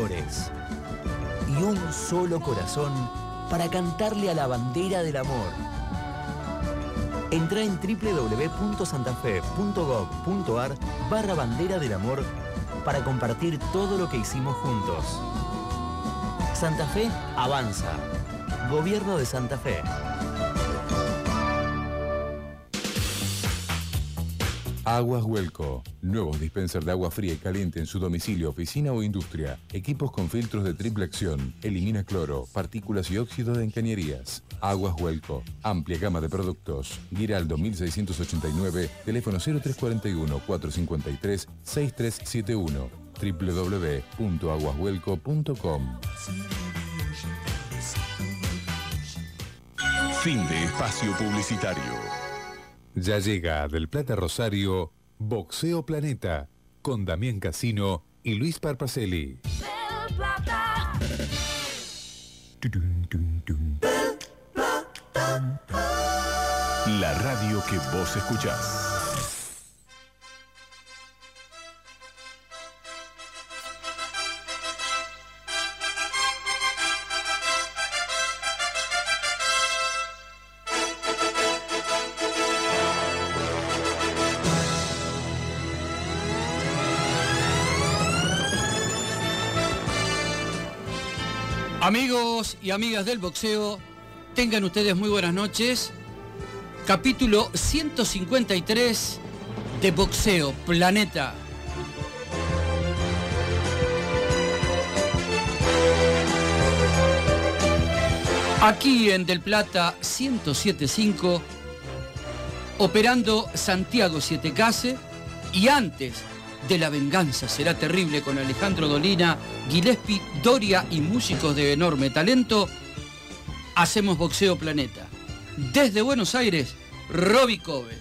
colores y un solo corazón para cantarle a la bandera del amor. Entrá en www.santafe.gov.ar/bandera del amor para compartir todo lo que hicimos juntos. Santa Fe avanza. Gobierno de Santa Fe. Aguas Huelco. Nuevos dispensers de agua fría y caliente en su domicilio, oficina o industria. Equipos con filtros de triple acción. Elimina cloro, partículas y óxido de encañerías. Aguas Huelco. Amplia gama de productos. Giraldo 1689. Teléfono 0341-453-6371. www.aguashuelco.com. Fin de espacio publicitario. Ya llega Del Plata Rosario, Boxeo Planeta, con Damián Casino y Luis Parpacelli. Del Plata. La radio que vos escuchás. Amigos y amigas del boxeo, tengan ustedes muy buenas noches. Capítulo 153 de Boxeo Planeta. Aquí en Del Plata 107.5, operando Santiago Sietecase, y antes de La Venganza Será Terrible con Alejandro Dolina, Gillespie, Doria y músicos de enorme talento, hacemos Boxeo Planeta. Desde Buenos Aires, Roby Cove.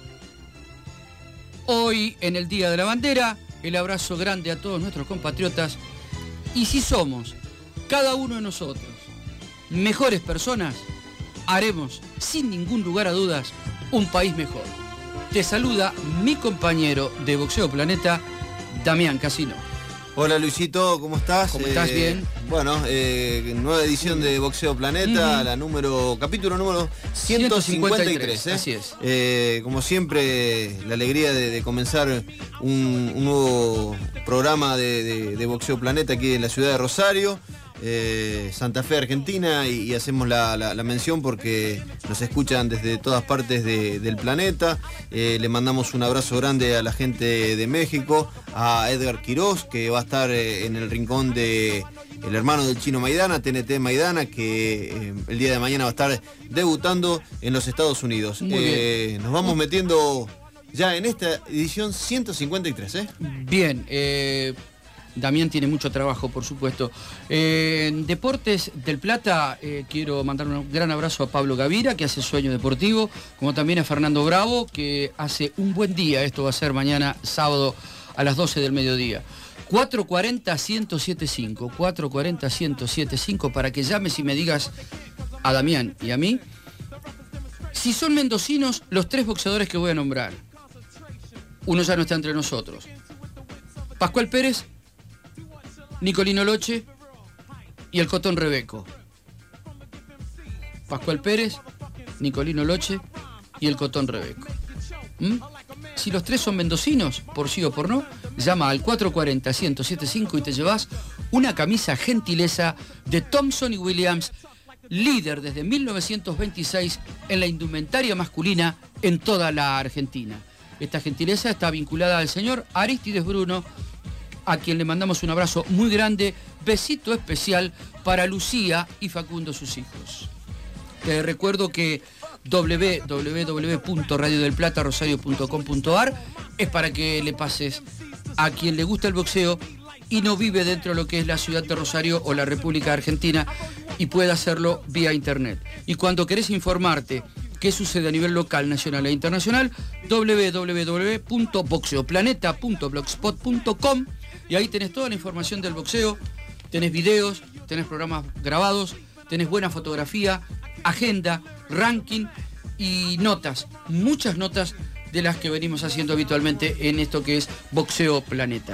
Hoy, en el Día de la Bandera, el abrazo grande a todos nuestros compatriotas. Y si somos, cada uno de nosotros, mejores personas, haremos, sin ningún lugar a dudas, un país mejor. Te saluda mi compañero de Boxeo Planeta, Damián Casino. Hola Luisito, ¿cómo estás? ¿Cómo estás? Bien. Bueno, nueva edición de Boxeo Planeta, capítulo número 153. Así es. Como siempre, la alegría de comenzar un nuevo programa de Boxeo Planeta aquí en la ciudad de Rosario. Santa Fe, Argentina, y hacemos la mención porque nos escuchan desde todas partes del planeta. Le mandamos un abrazo grande a la gente de México, a Edgar Quiroz, que va a estar en el rincón de el hermano del Chino Maidana, TNT Maidana, que el día de mañana va a estar debutando en los Estados Unidos. Nos vamos metiendo ya en esta edición 153. Bien, Damián tiene mucho trabajo, por supuesto. En Deportes del Plata, quiero mandar un gran abrazo a Pablo Gavira, que hace Sueño Deportivo, como también a Fernando Bravo, que hace un buen día. Esto va a ser mañana, sábado, a las 12 del mediodía. 440-1075, 440-1075, para que llames y me digas a Damián y a mí si son mendocinos los tres boxeadores que voy a nombrar. Uno ya no está entre nosotros. Pascual Pérez, Nicolino Loche y el Cotón Rebeco. Pascual Pérez, Nicolino Loche y el Cotón Rebeco. Si los tres son mendocinos, por sí o por no, llama al 440-1075 y te llevas una camisa gentileza de Thompson y Williams, líder desde 1926 en la indumentaria masculina en toda la Argentina. Esta gentileza está vinculada al señor Aristides Bruno, a quien le mandamos un abrazo muy grande, besito especial para Lucía y Facundo, sus hijos. Te recuerdo que www.radiodelplatarosario.com.ar es para que le pases a quien le gusta el boxeo y no vive dentro de lo que es la ciudad de Rosario o la República Argentina y puede hacerlo vía internet. Y cuando querés informarte qué sucede a nivel local, nacional e internacional, www.boxeoplaneta.blogspot.com, y ahí tenés toda la información del boxeo, tenés videos, tenés programas grabados, tenés buena fotografía, agenda, ranking y notas, muchas notas de las que venimos haciendo habitualmente en esto que es Boxeo Planeta.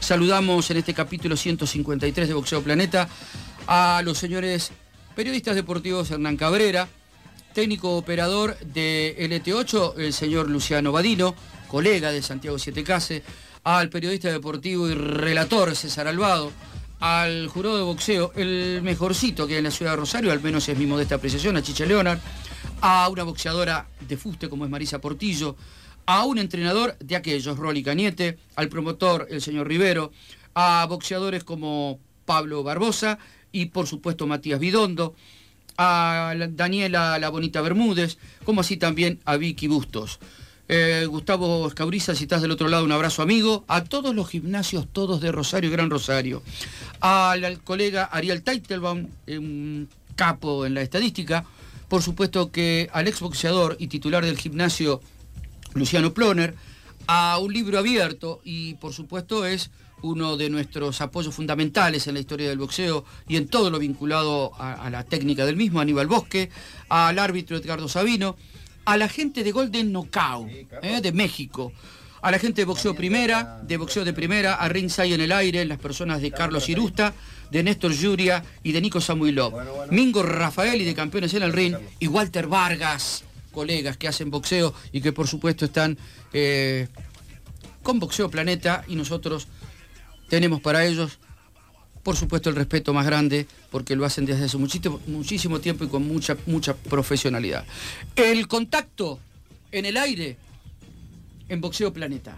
Saludamos en este capítulo 153 de Boxeo Planeta a los señores periodistas deportivos Hernán Cabrera, técnico operador de LT8, el señor Luciano Badino, colega de Santiago Sietecase, al periodista deportivo y relator César Alvado, al jurado de boxeo, el mejorcito que hay en la ciudad de Rosario, al menos es mi modesta apreciación, a Chicha Leonard, a una boxeadora de fuste como es Marisa Portillo, a un entrenador de aquellos, Rolly Cañete, al promotor, el señor Rivero, a boxeadores como Pablo Barbosa y por supuesto Matías Bidondo, a Daniela La Bonita Bermúdez, como así también a Vicky Bustos. Gustavo Escauriza, si estás del otro lado, un abrazo amigo, a todos los gimnasios, todos de Rosario y Gran Rosario, al colega Ariel Teitelbaum, un capo en la estadística, por supuesto que al exboxeador y titular del gimnasio Luciano Ploner, a un libro abierto y por supuesto es uno de nuestros apoyos fundamentales en la historia del boxeo y en todo lo vinculado a la técnica del mismo, Aníbal Bosque, al árbitro Edgardo Sabino, a la gente de Golden Knockout, de México, a la gente de boxeo de primera, a Ringside en el aire, las personas de Carlos Irusta, de Néstor Yuria y de Nico Samuilov, Mingo Rafael y de Campeones en el Ring, y Walter Vargas, colegas que hacen boxeo y que por supuesto están con Boxeo Planeta, y nosotros tenemos para ellos por supuesto el respeto más grande porque lo hacen desde hace muchísimo tiempo y con mucha profesionalidad. El contacto en el aire en Boxeo Planeta.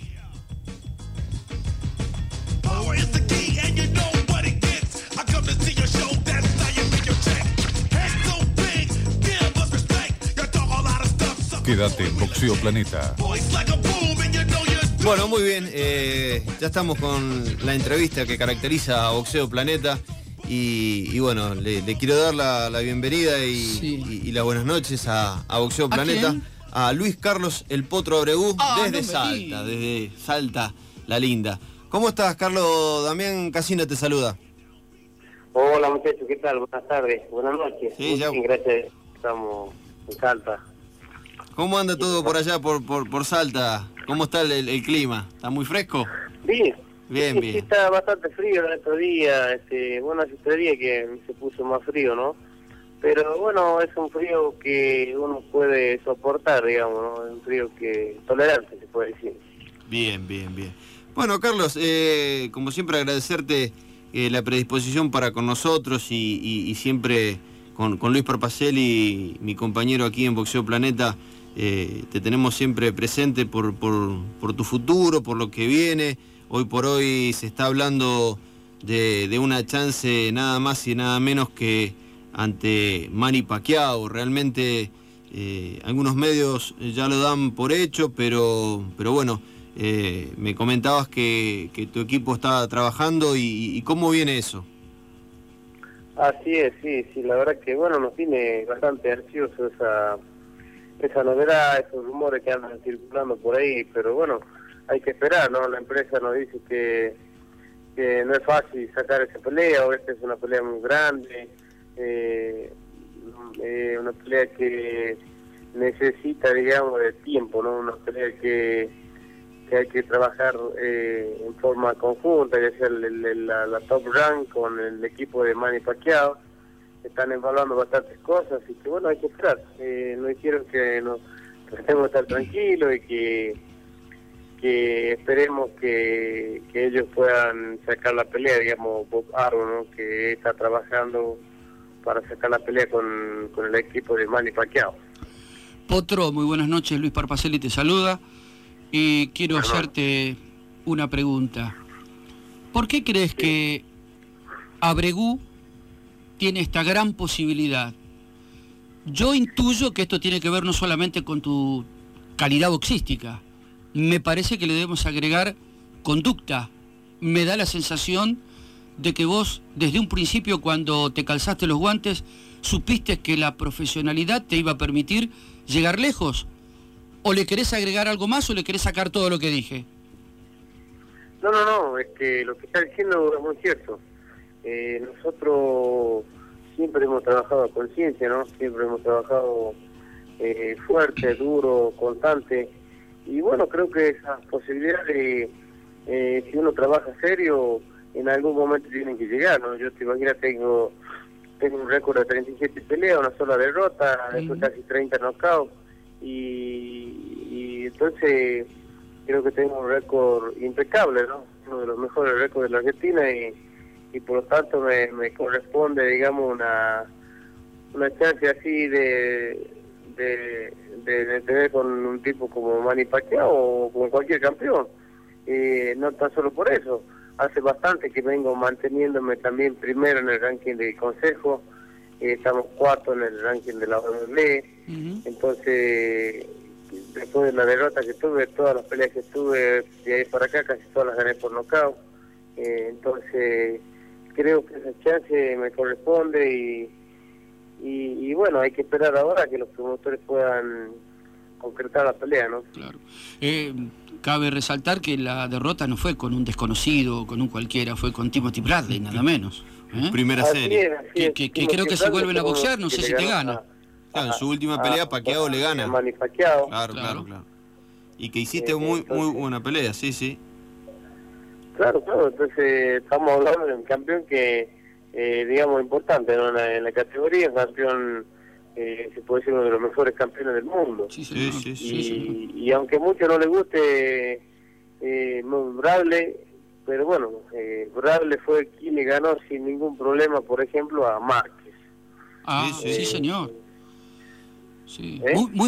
Quédate en Boxeo Planeta. Bueno, muy bien, ya estamos con la entrevista que caracteriza a Boxeo Planeta y bueno, le quiero dar la bienvenida y las buenas noches a Boxeo Planeta, a Luis Carlos El Potro Abregú, desde Salta, la linda. ¿Cómo estás, Carlos? Damián Casina te saluda. Hola muchachos, ¿qué tal? Buenas tardes, buenas noches. Sí, ya. Gracias, estamos en Salta. ¿Cómo anda todo por allá, por Salta? ¿Cómo está el clima? ¿Está muy fresco? Bien. Bien. Sí, está bastante frío el otro día. Bueno, hace 3 días que se puso más frío, ¿no? Pero bueno, es un frío que uno puede soportar, digamos, ¿no? Es un frío que tolerante, se puede decir. Bien. Bueno, Carlos, como siempre agradecerte la predisposición para con nosotros y siempre con Luis Parpacelli, mi compañero aquí en Boxeo Planeta. Te tenemos siempre presente por tu futuro, por lo que viene. Hoy por hoy se está hablando de una chance nada más y nada menos que ante Manny Pacquiao. Realmente algunos medios ya lo dan por hecho, pero bueno, me comentabas que tu equipo está trabajando y ¿cómo viene eso? Así es, sí, la verdad que bueno, nos tiene bastante ansioso esa novedad, esos rumores que andan circulando por ahí, pero bueno, hay que esperar, ¿no? La empresa nos dice que no es fácil sacar esa pelea, o esta es una pelea muy grande, una pelea que necesita, digamos, de tiempo, ¿no? Una pelea que hay que trabajar en forma conjunta, que sea la top rank con el equipo de Manny Pacquiao. Están evaluando bastantes cosas y que bueno, hay que esperar. No hicieron que estemos a estar tranquilos y que esperemos que ellos puedan sacar la pelea, digamos, Bob Arum, ¿no? Que está trabajando para sacar la pelea con el equipo de Manny Pacquiao. Potro, muy buenas noches, Luis Parpacelli te saluda y quiero hacerte una pregunta. ¿Por qué crees que Abregú tiene esta gran posibilidad? Yo intuyo que esto tiene que ver no solamente con tu calidad boxística, me parece que le debemos agregar conducta. Me da la sensación de que vos, desde un principio, cuando te calzaste los guantes, supiste que la profesionalidad te iba a permitir llegar lejos. ¿O le querés agregar algo más o le querés sacar todo lo que dije? No, es que lo que está diciendo es muy cierto. Nosotros siempre hemos trabajado a conciencia, ¿no? Siempre hemos trabajado fuerte, duro, constante. Y bueno, creo que esas posibilidades si uno trabaja serio, en algún momento tienen que llegar, ¿no? Yo te imaginas, tengo un récord de 37 peleas, una sola derrota, después casi 30 knockouts, y entonces creo que tengo un récord impecable, ¿no? Uno de los mejores récords de la Argentina, y por lo tanto me corresponde, digamos, una chance así de tener con un tipo como Manny Pacquiao o con cualquier campeón. No tan solo por eso, hace bastante que vengo manteniéndome también primero en el ranking del Consejo, estamos cuarto en el ranking de la WWE. Entonces, después de la derrota que tuve, todas las peleas que tuve de ahí para acá, casi todas las gané por nocaut. Entonces creo que esa chance me corresponde, y bueno, hay que esperar ahora que los promotores puedan concretar la pelea, ¿no? Claro. Cabe resaltar que la derrota no fue con un desconocido, con un cualquiera, fue con Timothy Bradley, nada menos. Primera serie. Que creo que si vuelven a boxear, no sé si te gana. Claro, en su última pelea Pacquiao le gana. Manny Pacquiao. Claro. Y que hiciste muy buena pelea, sí. Claro, entonces estamos hablando de un campeón que, digamos, importante, ¿no? En la categoría, un campeón, se puede decir, uno de los mejores campeones del mundo. Sí. Y aunque mucho no le guste Bradley, pero bueno, Bradley fue quien le ganó sin ningún problema, por ejemplo, a Márquez. Sí, señor. Sí. Muy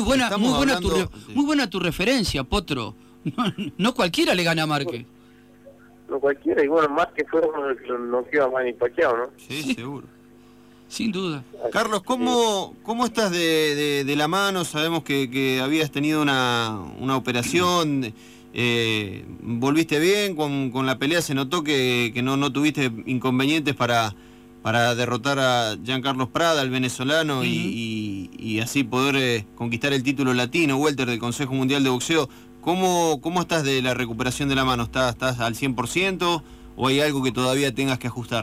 buena tu referencia, Potro. No cualquiera le gana a Márquez. No cualquiera, y bueno, Márquez fue uno de los que lo noqueó a Manny Pacquiao, ¿no? Sí, seguro. Sin duda. Carlos, ¿cómo estás de la mano? Sabemos que habías tenido una operación, volviste bien, con la pelea se notó que no tuviste inconvenientes para derrotar a Giancarlo Prada, el venezolano, y así poder conquistar el título latino, welter del Consejo Mundial de Boxeo. ¿Cómo estás de la recuperación de la mano? ¿Estás al 100% o hay algo que todavía tengas que ajustar?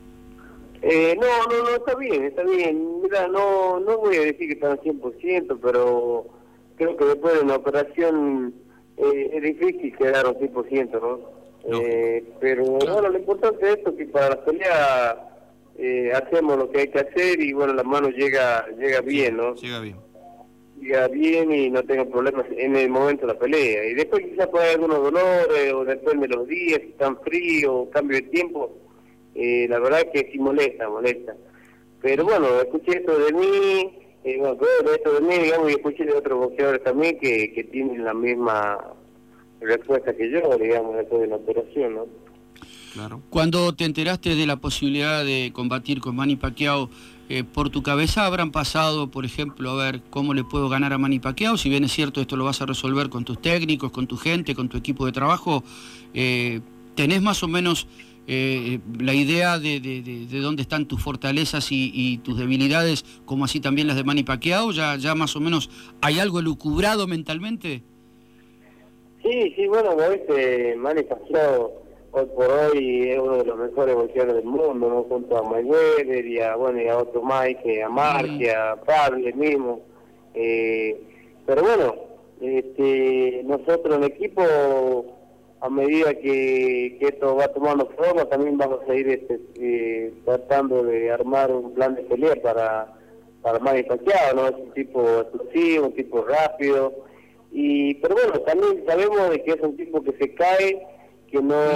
No, está bien. Mira, no voy a decir que está al 100%, pero creo que después de una operación es difícil quedar al 100%, ¿no? Pero bueno, lo importante es esto, que para la pelea hacemos lo que hay que hacer, y bueno, la mano llega bien, ¿no? Llega bien y no tengo problemas en el momento de la pelea. Y después quizás puede haber algunos dolores, o depende de los días, si están fríos, cambio de tiempo. La verdad es que sí molesta. Pero bueno, escuché esto de mí, digamos, y escuché de otros boxeadores también que tienen la misma respuesta que yo, digamos, después de la operación, ¿no? Claro. Cuando te enteraste de la posibilidad de combatir con Manny Pacquiao, por tu cabeza habrán pasado, por ejemplo, a ver cómo le puedo ganar a Manny Pacquiao. Si bien es cierto, esto lo vas a resolver con tus técnicos, con tu gente, con tu equipo de trabajo, ¿tenés más o menos la idea de dónde están tus fortalezas y tus debilidades, como así también las de Manny Pacquiao? ¿Ya más o menos hay algo elucubrado mentalmente? Sí, bueno, Manny Pacquiao hoy por hoy es uno de los mejores boxeadores del mundo, ¿no? Junto a Mayweather y a otro Mike, a Márquez, a Pablo mismo. Pero bueno, nosotros en el equipo, a medida que esto va tomando forma, también vamos a ir tratando de armar un plan de pelea para Manny Pacquiao, ¿no? Es un tipo explosivo, un tipo rápido, pero bueno, también sabemos de que es un tipo que se cae, que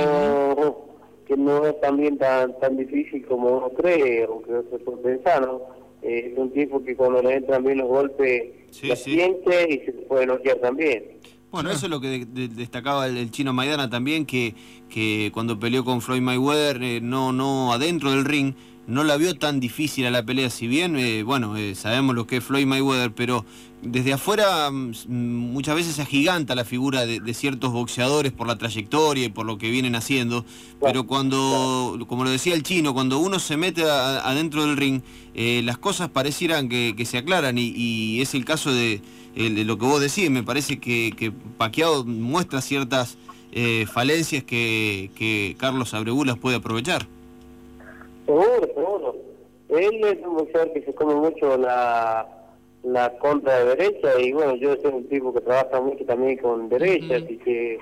no es también tan difícil como uno cree o que se puede pensar, ¿no? Es un tipo que cuando le entran bien los golpes siente y se puede noquear también. Bueno, eso es lo que destacaba el chino Maidana también, que cuando peleó con Floyd Mayweather, no adentro del ring, no la vio tan difícil a la pelea, si bien, sabemos lo que es Floyd Mayweather, pero desde afuera muchas veces se agiganta la figura de ciertos boxeadores por la trayectoria y por lo que vienen haciendo, pero cuando, como lo decía el chino, cuando uno se mete adentro del ring, las cosas parecieran que se aclaran, y es el caso de lo que vos decís. Me parece que Pacquiao muestra ciertas falencias que Carlos Abreu las puede aprovechar. Seguro. Él es un boxeador que se come mucho la contra de derecha, y bueno, yo soy un tipo que trabaja mucho también con derecha, así que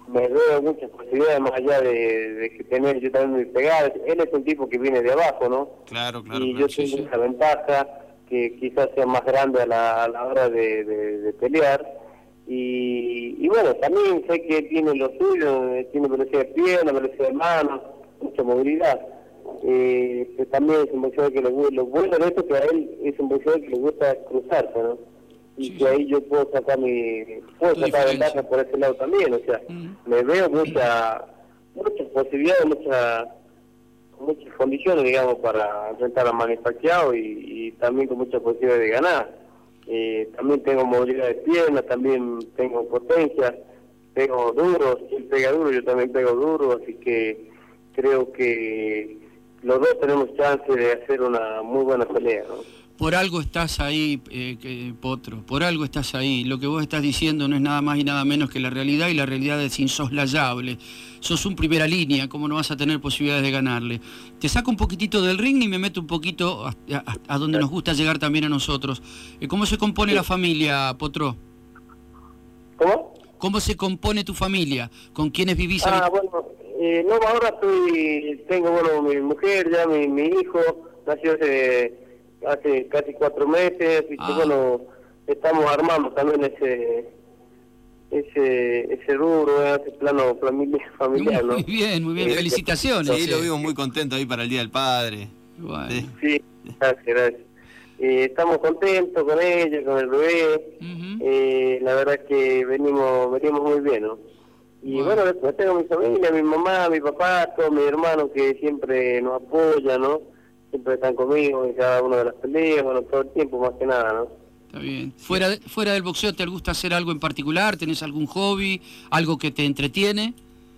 me veo muchas posibilidades más allá de que tener yo también mi pegada. Él es un tipo que viene de abajo, ¿no? Claro, Y yo tengo esa ventaja que quizás sea más grande a la hora de pelear. Y bueno, también sé que tiene lo suyo, tiene velocidad de pierna, velocidad de mano, mucha movilidad. Que también es un boxeador que lo bueno de esto es que a él es un boxeador que le gusta cruzarse, ¿no? Y que ahí yo puedo sacar ventaja por ese lado también, o sea, me veo muchas posibilidades, muchas condiciones, digamos, para enfrentar a Manny Pacquiao y también con muchas posibilidades de ganar. También tengo movilidad de piernas, también tengo potencia, pego duro, si él pega duro, yo también pego duro, así que creo que los dos tenemos chance de hacer una muy buena pelea, ¿no? Por algo estás ahí, Potro, por algo estás ahí. Lo que vos estás diciendo no es nada más y nada menos que la realidad, y la realidad es insoslayable. Sos un primera línea, ¿cómo no vas a tener posibilidades de ganarle? Te saco un poquitito del ring y me meto un poquito a donde nos gusta llegar también a nosotros. ¿Cómo se compone la familia, Potro? ¿Cómo? ¿Cómo se compone tu familia? ¿Con quiénes vivís? Bueno, no, ahora tengo, mi mujer, ya mi hijo, nació hace casi 4 meses, y que bueno, estamos armando también ese rubro, ese plano familiar, ¿no? Muy bien, felicitaciones. Sí, lo vimos muy contento ahí para el Día del Padre. Bueno. Sí, gracias. Estamos contentos con ella, con el bebé. La verdad es que venimos muy bien, ¿no? Y bueno, después tengo mi familia, mi mamá, mi papá, todos mis hermanos que siempre nos apoyan, ¿no? Siempre están conmigo en cada una de las peleas, bueno, todo el tiempo más que nada, ¿no? Está bien. Fuera del boxeo, ¿te gusta hacer algo en particular? ¿Tenés algún hobby? ¿Algo que te entretiene?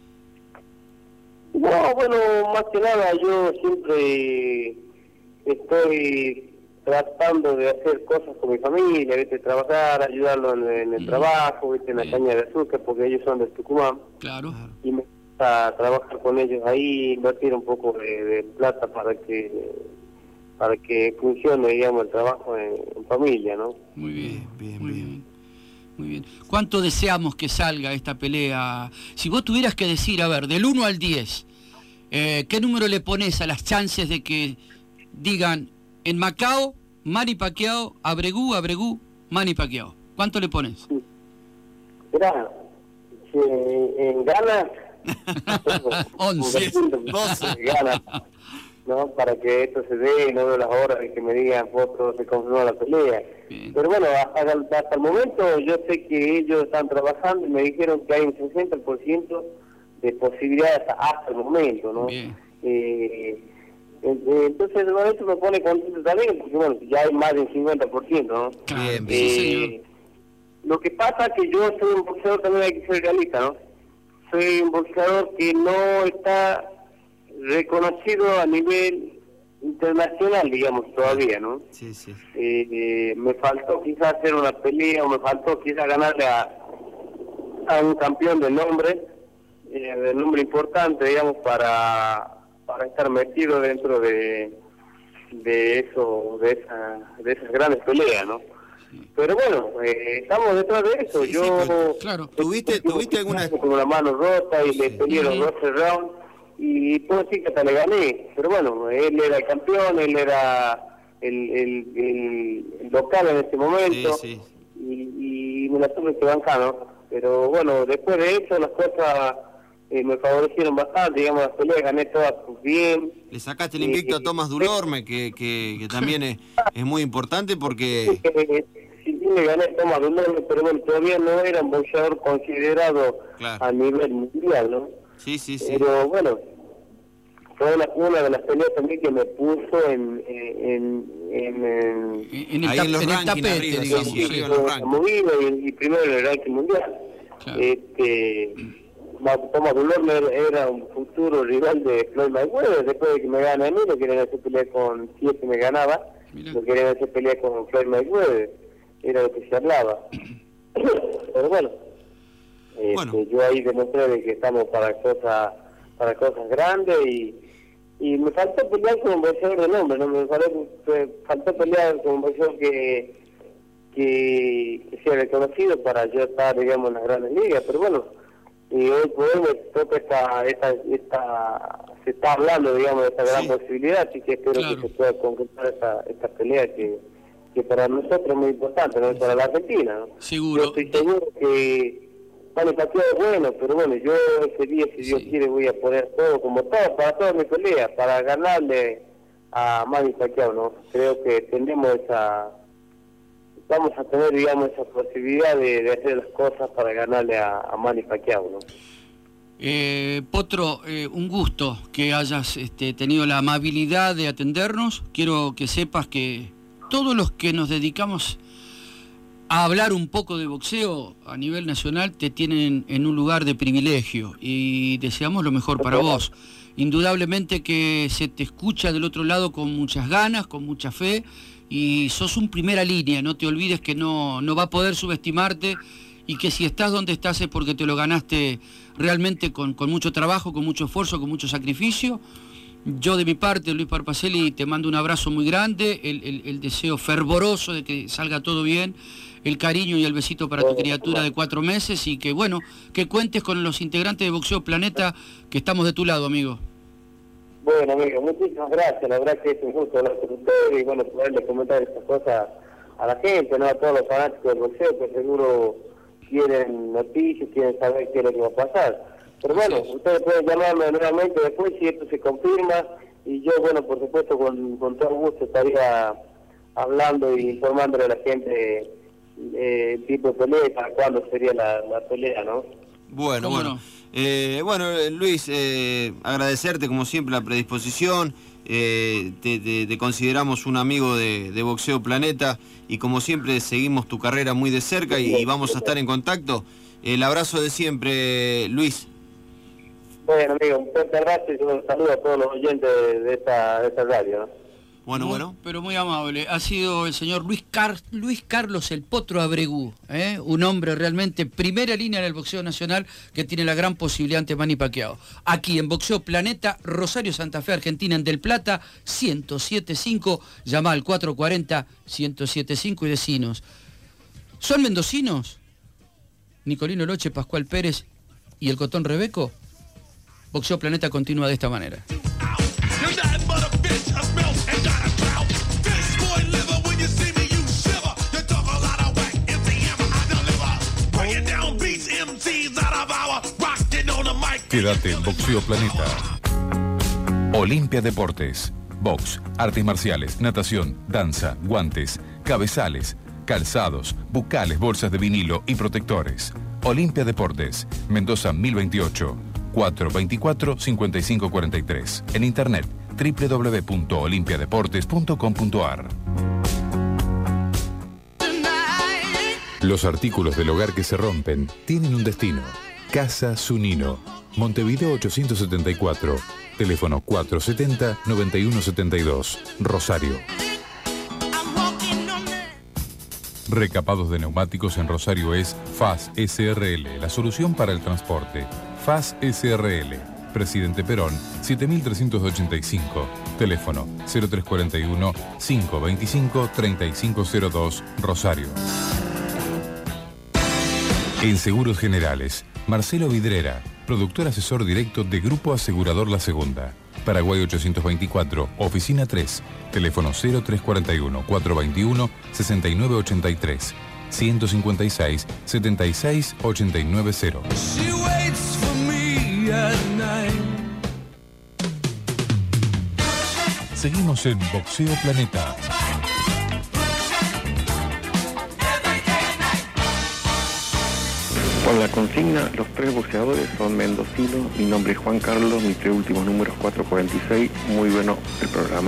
No, bueno, más que nada yo siempre estoy tratando de hacer cosas con mi familia, ¿viste? Trabajar, ayudarlo en el trabajo, ¿viste? En la caña de azúcar, porque ellos son de Tucumán. Claro. Y me gusta trabajar con ellos ahí, invertir un poco de plata para que funcione, digamos, el trabajo en familia, ¿no? Muy bien. Muy bien. ¿Cuánto deseamos que salga esta pelea? Si vos tuvieras que decir, a ver, del 1 al 10, ¿qué número le pones a las chances de que digan en Macao, Manny Pacquiao, Abregú, Manny Pacquiao? ¿Cuánto le pones? Mirá, en ganas 11. 12 ganas, ¿no? Para que esto se dé, no veo las horas de que me digan fotos, se confirmó la pelea. Bien. Pero bueno, hasta el momento yo sé que ellos están trabajando y me dijeron que hay un 60% de posibilidades hasta el momento, ¿no? Bien. Entonces, bueno, esto me pone contento también, porque bueno, ya hay más del 50%, ¿no? Bien, sí, señor. Lo que pasa es que yo soy un boxeador, también hay que ser realista, ¿no? Soy un boxeador que no está reconocido a nivel internacional, digamos, todavía, ¿no? Sí. Me faltó quizás hacer una pelea, o me faltó quizás ganarle a un campeón de nombre importante, digamos, para estar metido dentro de esas grandes peleas, ¿no? Pero bueno, estamos detrás de eso. Sí, yo claro. ¿Tuviste alguna con la mano rota y le peleé los 12 rounds y puedo decir que hasta le gané, pero bueno, él era el campeón, él era el local en ese momento. Sí. Y me la tuve que bancar, ¿no? Pero bueno, después de eso las cosas me favorecieron bastante, digamos, las peleas gané todas bien. Le sacaste el invicto a Tomás Dulorme, que también es muy importante porque... Sí, me gané Tomás Dulorme, pero bueno, todavía no era un boxeador considerado a nivel mundial, ¿no? Sí. Pero bueno, fue una de las peleas también que me puso en el tapete, digamos. Sí, arriba en los rankings. Movido y primero en el ranking mundial. Claro. Tomás Dulorme era un futuro rival de Floyd Mayweather. Después de que me gane a mí, lo querían hacer pelea con, si es que me ganaba, lo querían hacer pelea con Floyd Mayweather. Era lo que se hablaba. Pero bueno, yo ahí demostré de que estamos para cosas grandes y me faltó pelear con un boxeador de nombre, no me faltó pelear con un boxeador que sea reconocido para yo estar, digamos, en las grandes ligas. Pero bueno, y hoy por hoy me toca se está hablando, digamos, de esta gran posibilidad, así que espero que se pueda concretar esta pelea que para nosotros es muy importante, ¿no? Para la Argentina, ¿no? Seguro. Yo estoy seguro que Manny Pacquiao es bueno, pero bueno, yo ese día, si Dios quiere, voy a poner todo, como todo, para toda mi pelea, para ganarle a Manny Pacquiao, ¿no? Creo que vamos a tener, digamos, esa posibilidad de hacer las cosas para ganarle a Manny Pacquiao, ¿no? Potro, un gusto que hayas tenido la amabilidad de atendernos. Quiero que sepas que todos los que nos dedicamos a hablar un poco de boxeo a nivel nacional te tienen en un lugar de privilegio y deseamos lo mejor para vos. Indudablemente que se te escucha del otro lado con muchas ganas, con mucha fe, y sos un primera línea. No te olvides que no va a poder subestimarte, y que si estás donde estás es porque te lo ganaste realmente con mucho trabajo, con mucho esfuerzo, con mucho sacrificio. Yo de mi parte, Luis Parpacelli, te mando un abrazo muy grande, el deseo fervoroso de que salga todo bien, el cariño y el besito para tu criatura de 4 meses, y que bueno, que cuentes con los integrantes de Boxeo Planeta, que estamos de tu lado, amigo. Bueno, amigo, muchísimas gracias, la verdad que es un gusto hablar con ustedes y bueno, poderle comentar estas cosas a la gente, ¿no? A todos los fanáticos del boxeo que seguro quieren noticias, quieren saber qué es lo que va a pasar. Pero bueno, ustedes pueden llamarme nuevamente después si esto se confirma, y yo, bueno, por supuesto, con todo gusto estaría hablando y informándole a la gente el tipo de pelea y para cuándo sería la pelea, ¿no? Bueno, bueno. Bueno, Luis, agradecerte como siempre la predisposición. Te consideramos un amigo de Boxeo Planeta y como siempre seguimos tu carrera muy de cerca y vamos a estar en contacto. El abrazo de siempre, Luis. Bueno, amigo, un fuerte abrazo y un saludo a todos los oyentes de esta radio, ¿no? Bueno. Pero muy amable. Ha sido el señor Luis Carlos El Potro Abregú, un hombre realmente primera línea en el boxeo nacional que tiene la gran posibilidad ante Manny Pacquiao. Aquí en Boxeo Planeta, Rosario, Santa Fe, Argentina, en Del Plata, 107.5. Llama al 440-107.5 y decinos. ¿Son mendocinos? Nicolino Loche, Pascual Pérez y el Cotón Rebeco. Boxeo Planeta continúa de esta manera. Quédate en Boxeo Planeta. Olimpia Deportes. Box, artes marciales, natación, danza, guantes, cabezales, calzados, bucales, bolsas de vinilo y protectores. Olimpia Deportes, Mendoza 1028, 424-5543. En internet, www.olimpiadeportes.com.ar. Los artículos del hogar que se rompen tienen un destino. Casa Zunino. Montevideo 874. Teléfono 470-9172. Rosario. Recapados de neumáticos en Rosario es FAS SRL, la solución para el transporte. FAS SRL, Presidente Perón, 7385. Teléfono 0341-525-3502, Rosario. En Seguros Generales, Marcelo Vidrera, productor asesor directo de Grupo Asegurador La Segunda. Paraguay 824, Oficina 3, teléfono 0341-421-6983, 156-76-890. Seguimos en Boxeo Planeta. Con la consigna, los 3 boxeadores son mendocinos. Mi nombre es Juan Carlos, mis 3 últimos números 446. Muy bueno el programa.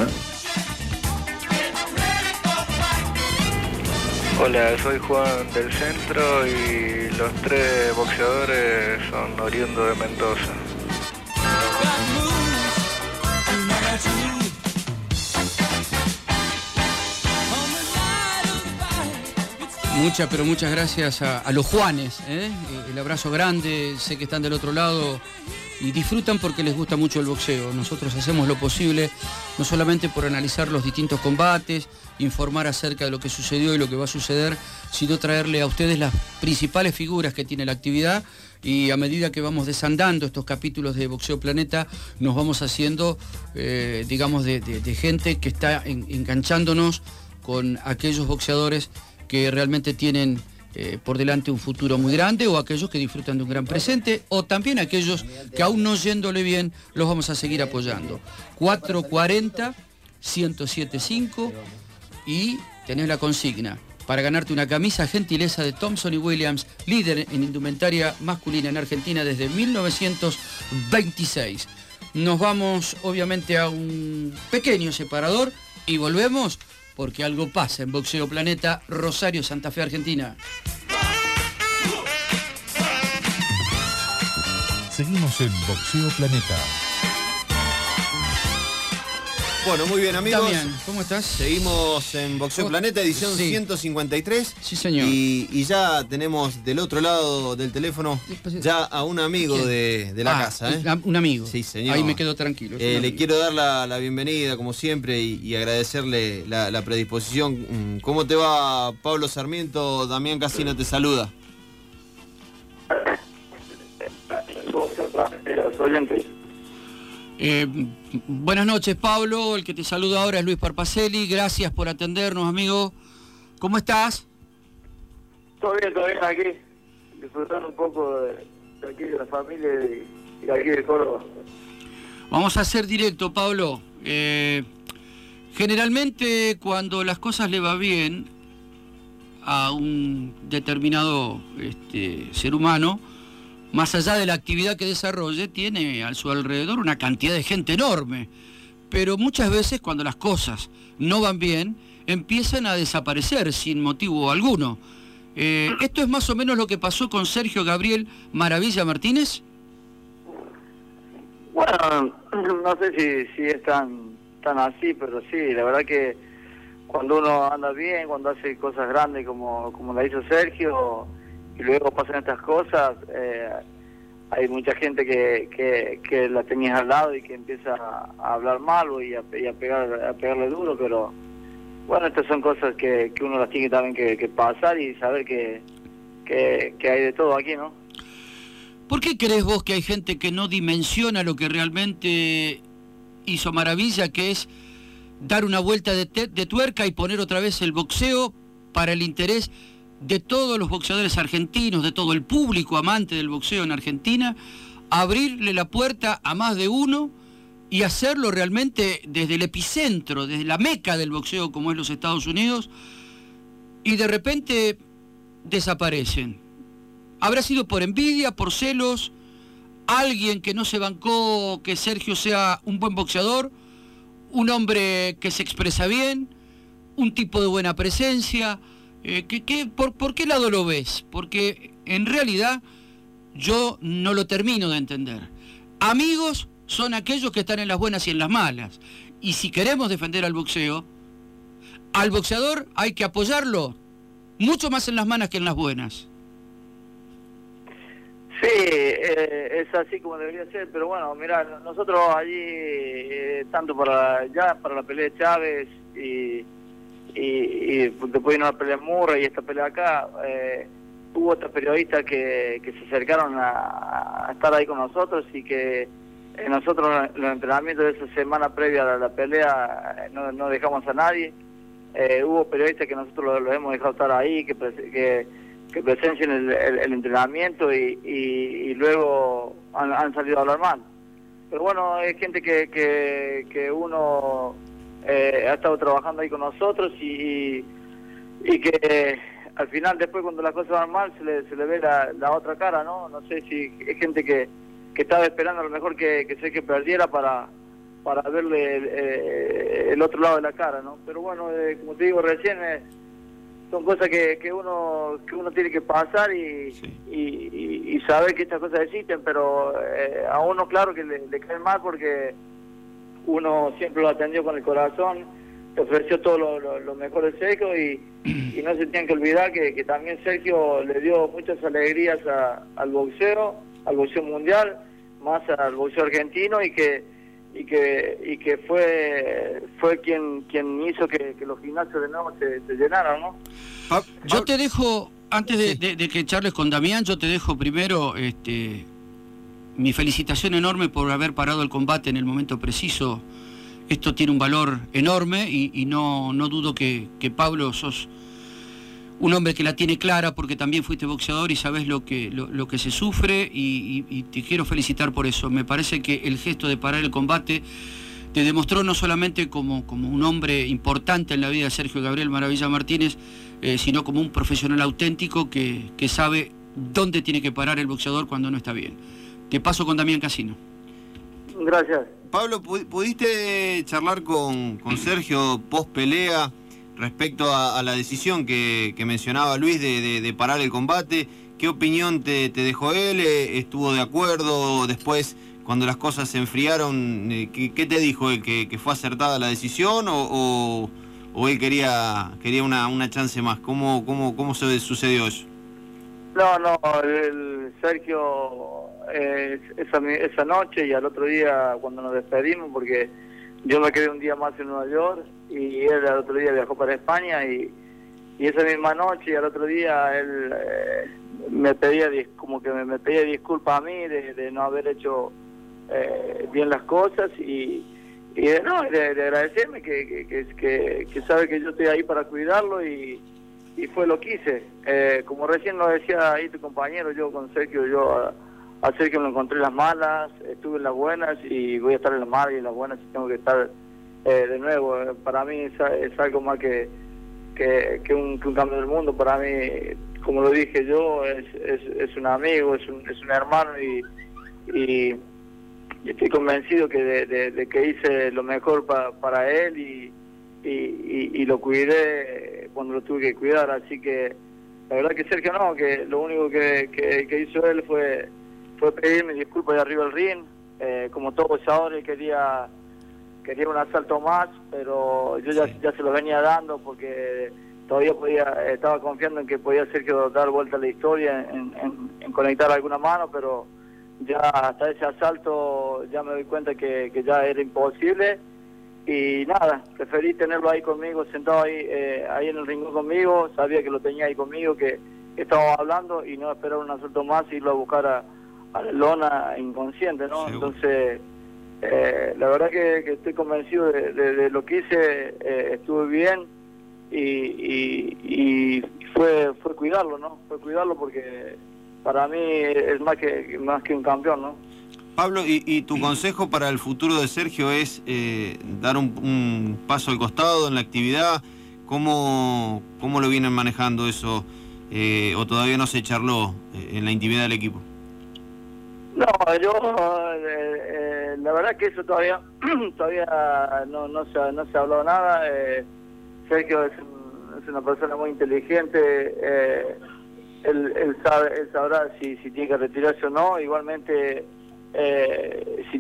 Hola, soy Juan del Centro y los 3 boxeadores son oriundos de Mendoza. Muchas gracias a los Juanes, el abrazo grande, sé que están del otro lado y disfrutan porque les gusta mucho el boxeo. Nosotros hacemos lo posible no solamente por analizar los distintos combates, informar acerca de lo que sucedió y lo que va a suceder, sino traerle a ustedes las principales figuras que tiene la actividad, y a medida que vamos desandando estos capítulos de Boxeo Planeta, nos vamos haciendo, digamos, de gente que está enganchándonos con aquellos boxeadores que realmente tienen por delante un futuro muy grande, o aquellos que disfrutan de un gran presente, o también aquellos que aún no yéndole bien, los vamos a seguir apoyando. 440-1075 y tenés la consigna para ganarte una camisa gentileza de Thompson & Williams, líder en indumentaria masculina en Argentina desde 1926. Nos vamos obviamente a un pequeño separador y volvemos, porque algo pasa en Boxeo Planeta, Rosario, Santa Fe, Argentina. Seguimos en Boxeo Planeta. Bueno, muy bien, amigos. Damián, ¿cómo estás? Seguimos en Boxeo Planeta, edición 153. Sí, señor. Y ya tenemos del otro lado del teléfono ya a un amigo de la casa. Un amigo. Sí, señor. Ahí me quedo tranquilo. Le quiero dar la bienvenida, como siempre, y agradecerle la predisposición. ¿Cómo te va, Pablo Sarmiento? Damián Casino te saluda. Buenas noches, Pablo. El que te saluda ahora es Luis Parpacelli. Gracias por atendernos, amigo. ¿Cómo estás? Todo bien aquí. Disfrutando un poco de aquí de la familia y de aquí de Córdoba. Vamos a ser directo, Pablo. Generalmente cuando las cosas le va bien a un determinado ser humano, más allá de la actividad que desarrolle, tiene a su alrededor una cantidad de gente enorme. Pero muchas veces cuando las cosas no van bien, empiezan a desaparecer sin motivo alguno. ¿Esto es más o menos lo que pasó con Sergio Gabriel Maravilla Martínez? Bueno, no sé si es tan así, pero sí, la verdad que cuando uno anda bien, cuando hace cosas grandes como la hizo Sergio, y luego pasan estas cosas, hay mucha gente que la tenías al lado y que empieza a hablar mal y a pegarle duro, pero bueno, estas son cosas que uno las tiene también que pasar y saber que hay de todo aquí, ¿no? ¿Por qué crees vos que hay gente que no dimensiona lo que realmente hizo Maravilla, que es dar una vuelta de tuerca y poner otra vez el boxeo para el interés de todos los boxeadores argentinos, de todo el público amante del boxeo en Argentina, abrirle la puerta a más de uno y hacerlo realmente desde el epicentro, desde la meca del boxeo como es los Estados Unidos, y de repente desaparecen? ¿Habrá sido por envidia, por celos, alguien que no se bancó que Sergio sea un buen boxeador, un hombre que se expresa bien, un tipo de buena presencia? ¿Por qué lado lo ves? Porque en realidad yo no lo termino de entender. Amigos son aquellos que están en las buenas y en las malas. Y si queremos defender al boxeador hay que apoyarlo mucho más en las malas que en las buenas. Sí, es así como debería ser, pero bueno, mira, nosotros allí, tanto para la pelea de Chávez y después vino la pelea Murray y esta pelea acá, hubo otros periodistas que se acercaron a estar ahí con nosotros, y que nosotros en los entrenamientos de esa semana previa a la pelea no dejamos a nadie. Hubo periodistas que nosotros los hemos dejado estar ahí, que presencien el entrenamiento y luego han salido a hablar mal. Pero bueno, hay gente que uno ha estado trabajando ahí con nosotros y que al final, después, cuando las cosas van mal, se le ve la otra cara, ¿no? No sé si es gente que estaba esperando a lo mejor que Sergio perdiera para verle el otro lado de la cara, ¿no? Pero bueno, como te digo recién, son cosas que uno tiene que pasar y saber que estas cosas existen, pero a uno claro que le cae mal, porque uno siempre lo atendió con el corazón, le ofreció todo lo mejor de Sergio y no se tienen que olvidar que también Sergio le dio muchas alegrías al boxeo mundial, más al boxeo argentino, y que que fue quien hizo que los gimnasios de nuevo se llenaran, ¿no? Yo te dejo, antes de que charles con Damián, yo te dejo primero mi felicitación enorme por haber parado el combate en el momento preciso. Esto tiene un valor enorme y no dudo que Pablo sos un hombre que la tiene clara, porque también fuiste boxeador y sabés lo que se sufre, y te quiero felicitar por eso. Me parece que el gesto de parar el combate te demostró no solamente como un hombre importante en la vida de Sergio Gabriel Maravilla Martínez, sino como un profesional auténtico que sabe dónde tiene que parar el boxeador cuando no está bien. Te paso con Damián Casino. Gracias. Pablo, ¿pudiste charlar con Sergio post pelea respecto a la decisión que mencionaba Luis de parar el combate? ¿Qué opinión te dejó él? ¿Estuvo de acuerdo? Después, cuando las cosas se enfriaron, ¿qué te dijo él? ¿Que fue acertada la decisión o él quería una chance más? ¿Cómo sucedió eso? No, el Sergio esa noche y al otro día cuando nos despedimos, porque yo me quedé un día más en Nueva York y él al otro día viajó para España, y esa misma noche y al otro día él me pedía disculpas a mí de no haber hecho bien las cosas y de agradecerme que sabe que yo estoy ahí para cuidarlo, y fue lo que hice. Como recién lo decía ahí tu compañero, yo con Sergio, a Sergio me encontré en las malas, estuve en las buenas y voy a estar en las malas y en las buenas, y tengo que estar de nuevo. Para mí es algo más que un cambio del mundo. Para mí, como lo dije yo, es un amigo, es un hermano, y estoy convencido que de que hice lo mejor para él, y lo cuidé cuando lo tuve que cuidar. Así que la verdad que Sergio no, que lo único que hizo él fue pedirme disculpas de arriba del ring. Como todo boxeador, quería un asalto más, pero yo ya se lo venía dando, porque todavía estaba confiando en que podía Sergio dar vuelta a la historia, en conectar alguna mano, pero ya hasta ese asalto ya me doy cuenta que ya era imposible. Y nada, preferí tenerlo ahí conmigo, sentado ahí en el rincón conmigo. Sabía que lo tenía ahí conmigo, que estábamos hablando, y no esperar un asalto más y irlo a buscar a la lona inconsciente, ¿no? Seguro. Entonces, la verdad que estoy convencido de lo que hice. Estuve bien, y fue cuidarlo, ¿no? Fue cuidarlo, porque para mí es más que un campeón, ¿no? Pablo, y tu consejo para el futuro de Sergio es dar un paso al costado en la actividad. ¿Cómo lo vienen manejando eso? ¿O todavía no se charló en la intimidad del equipo? No, yo la verdad que eso todavía no se ha hablado nada. Sergio es una persona muy inteligente. Él sabrá si tiene que retirarse o no. Igualmente, si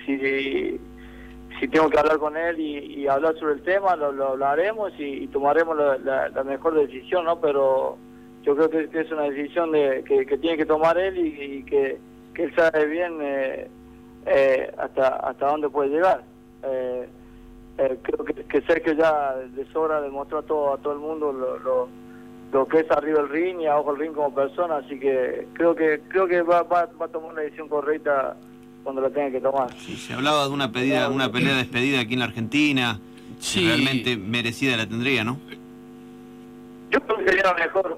tengo que hablar con él y hablar sobre el tema, lo hablaremos y tomaremos la mejor decisión, ¿no? Pero yo creo que es una decisión que tiene que tomar él, y que él sabe bien hasta dónde puede llegar. Creo que Sergio ya de sobra demostró a todo el mundo lo que es arriba del ring y abajo del ring como persona, así que creo que va a tomar una decisión correcta cuando la tenga que tomar. Sí, se hablaba de una pelea de despedida aquí en la Argentina. Sí. Realmente merecida la tendría, ¿no? Yo creo que sería mejor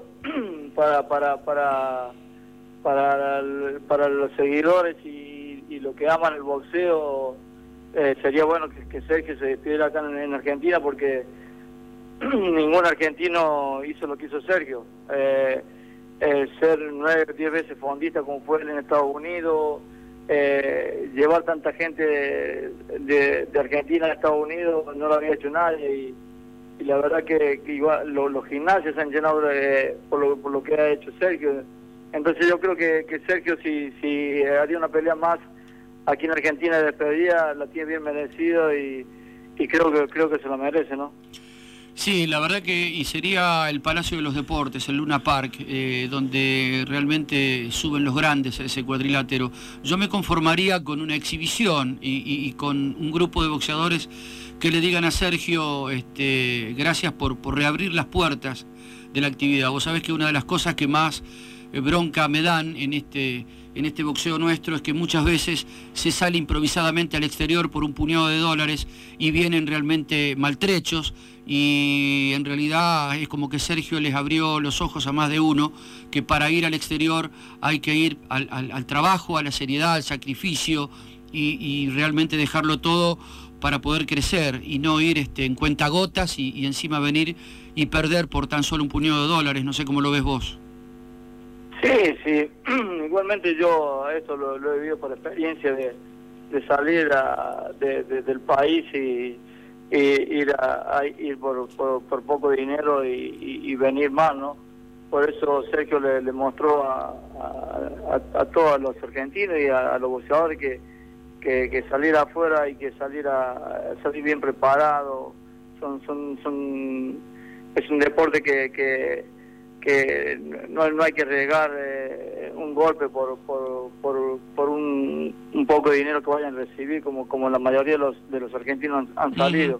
para los seguidores y los que aman el boxeo. Sería bueno que Sergio se despidiera acá en Argentina, porque ningún argentino hizo lo que hizo Sergio. Ser 9 o 10 veces fondista como fue él en Estados Unidos, llevar tanta gente de Argentina a Estados Unidos, no lo había hecho nadie, y la verdad que igual los gimnasios se han llenado por lo que ha hecho Sergio. Entonces yo creo que Sergio, si haría una pelea más aquí en Argentina de despedida, la tiene bien merecido, y creo que se lo merece, ¿no? Sí, la verdad que y sería el Palacio de los Deportes, el Luna Park, donde realmente suben los grandes a ese cuadrilátero. Yo me conformaría con una exhibición y con un grupo de boxeadores que le digan a Sergio, gracias por reabrir las puertas de la actividad. Vos sabés que una de las cosas que más bronca me dan en este boxeo nuestro es que muchas veces se sale improvisadamente al exterior por un puñado de dólares y vienen realmente maltrechos, y en realidad es como que Sergio les abrió los ojos a más de uno, que para ir al exterior hay que ir al trabajo, a la seriedad, al sacrificio y realmente dejarlo todo para poder crecer y no ir en cuentagotas y encima venir y perder por tan solo un puñado de dólares. No sé cómo lo ves vos. Sí, igualmente yo esto lo he vivido por experiencia de salir del país y ir por poco dinero y venir más, ¿no? Por eso Sergio le mostró a todos los argentinos y a los boxeadores que salir afuera y que salir bien preparado es un deporte que no hay que arriesgar un golpe por un poco de dinero que vayan a recibir, como la mayoría de los argentinos han salido.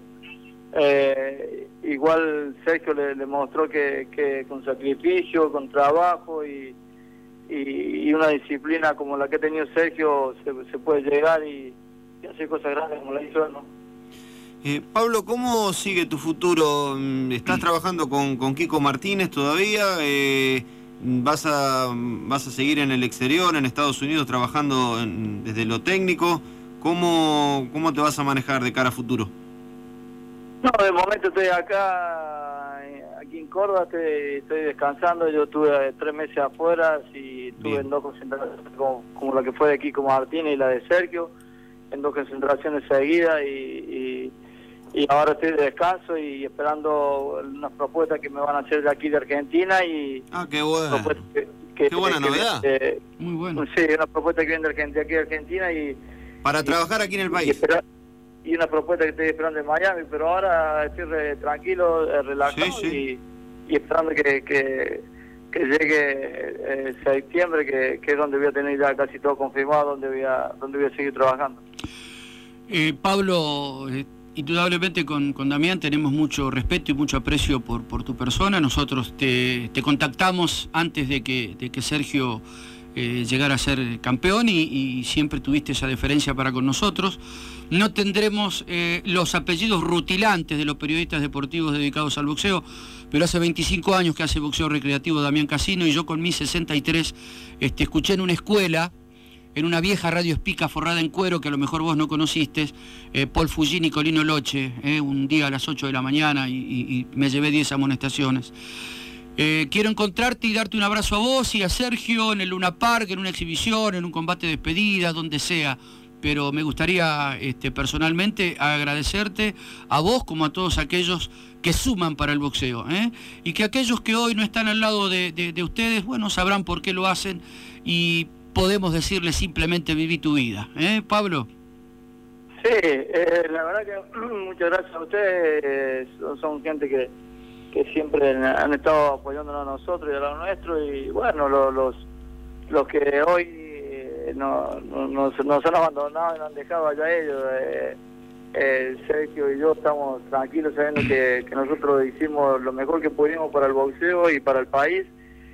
Igual Sergio le mostró que con sacrificio, con trabajo y una disciplina como la que ha tenido Sergio se puede llegar y hacer cosas grandes como la hizo él, ¿no? Pablo, ¿cómo sigue tu futuro? ¿Estás trabajando con Kiko Martínez todavía? ¿Vas a seguir en el exterior, en Estados Unidos, trabajando desde lo técnico? ¿Cómo te vas a manejar de cara a futuro? No, de momento estoy aquí en Córdoba, estoy descansando. Yo estuve 3 meses afuera y estuve en 2 concentraciones como la que fue de Kiko Martínez y la de Sergio, en 2 concentraciones seguidas y ahora estoy de descanso y esperando unas propuestas que me van a hacer de aquí de Argentina y qué bueno. Qué buena novedad. Muy bueno. Sí, una propuesta que viene de aquí de Argentina y para trabajar aquí en el país. Y una propuesta que estoy esperando en Miami, pero ahora estoy tranquilo, relajado. Sí. Y esperando que llegue septiembre, que es donde voy a tener ya casi todo confirmado, donde voy a seguir trabajando. Pablo, indudablemente con Damián tenemos mucho respeto y mucho aprecio por tu persona. Nosotros te contactamos antes de que Sergio llegara a ser campeón y siempre tuviste esa deferencia para con nosotros. No tendremos los apellidos rutilantes de los periodistas deportivos dedicados al boxeo, pero hace 25 años que hace boxeo recreativo Damián Casino, y yo con mis 63 escuché en una escuela, en una vieja radio espica forrada en cuero que a lo mejor vos no conociste, Paul Fuji, Nicolino Loche, un día a las 8 de la mañana y me llevé 10 amonestaciones. Quiero encontrarte y darte un abrazo a vos y a Sergio en el Luna Park, en una exhibición, en un combate de despedida, donde sea. Pero me gustaría personalmente agradecerte a vos como a todos aquellos que suman para el boxeo, y que aquellos que hoy no están al lado de ustedes, bueno, sabrán por qué lo hacen y podemos decirles simplemente viví tu vida. Pablo. Sí, la verdad que muchas gracias a ustedes, son gente que siempre han estado apoyándonos a nosotros y a lo nuestro, y bueno, los que hoy nos han abandonado y nos han dejado allá ellos, Sergio y yo estamos tranquilos sabiendo que nosotros hicimos lo mejor que pudimos para el boxeo y para el país,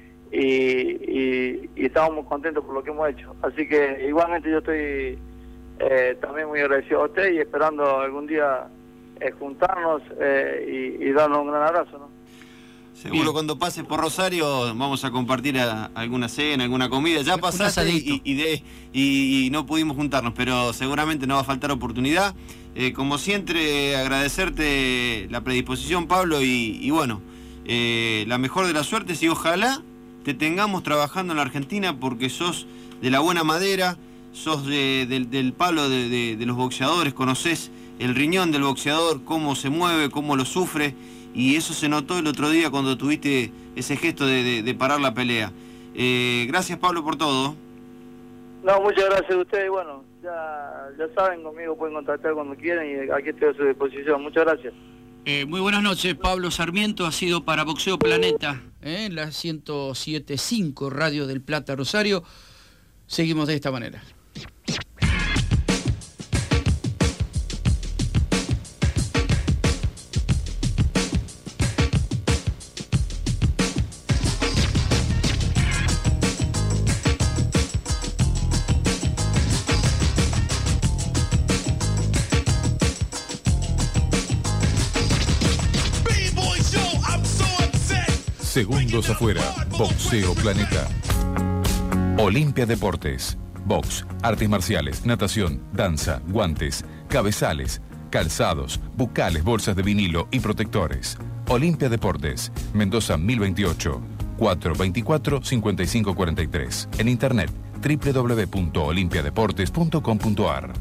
y estamos muy contentos por lo que hemos hecho. Así que igualmente yo estoy también muy agradecido a usted y esperando algún día juntarnos y darnos un gran abrazo, ¿no? Seguro. Bien. Cuando pases por Rosario vamos a compartir alguna cena, alguna comida. Ya pasaste y no pudimos juntarnos, pero seguramente no va a faltar oportunidad. Como siempre, agradecerte la predisposición, Pablo, y bueno, la mejor de las suertes, y ojalá te tengamos trabajando en la Argentina, porque sos de la buena madera, sos del palo de los boxeadores, conocés el riñón del boxeador, cómo se mueve, cómo lo sufre, y eso se notó el otro día cuando tuviste ese gesto de parar la pelea. Gracias, Pablo, por todo. No, muchas gracias a ustedes. Bueno, ya saben, conmigo pueden contactar cuando quieran y aquí estoy a su disposición. Muchas gracias. Muy buenas noches, Pablo Sarmiento ha sido para Boxeo Planeta, en la 107.5 Radio del Plata Rosario. Seguimos de esta manera. Segundos afuera, Boxeo Planeta. Olimpia Deportes. Box, artes marciales, natación, danza, guantes, cabezales, calzados, bucales, bolsas de vinilo y protectores. Olimpia Deportes, Mendoza 1028, 424-5543. En internet, www.olimpiadeportes.com.ar.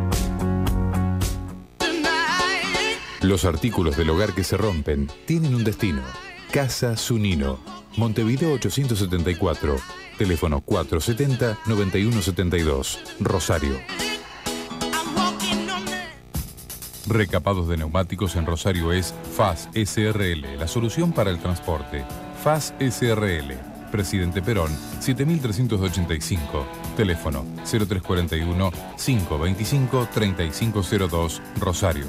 Los artículos del hogar que se rompen tienen un destino. Casa Zunino, Montevideo 874, teléfono 470-9172, Rosario. Recapados de neumáticos en Rosario es FAS SRL, la solución para el transporte. FAS SRL, Presidente Perón, 7385, teléfono 0341-525-3502, Rosario.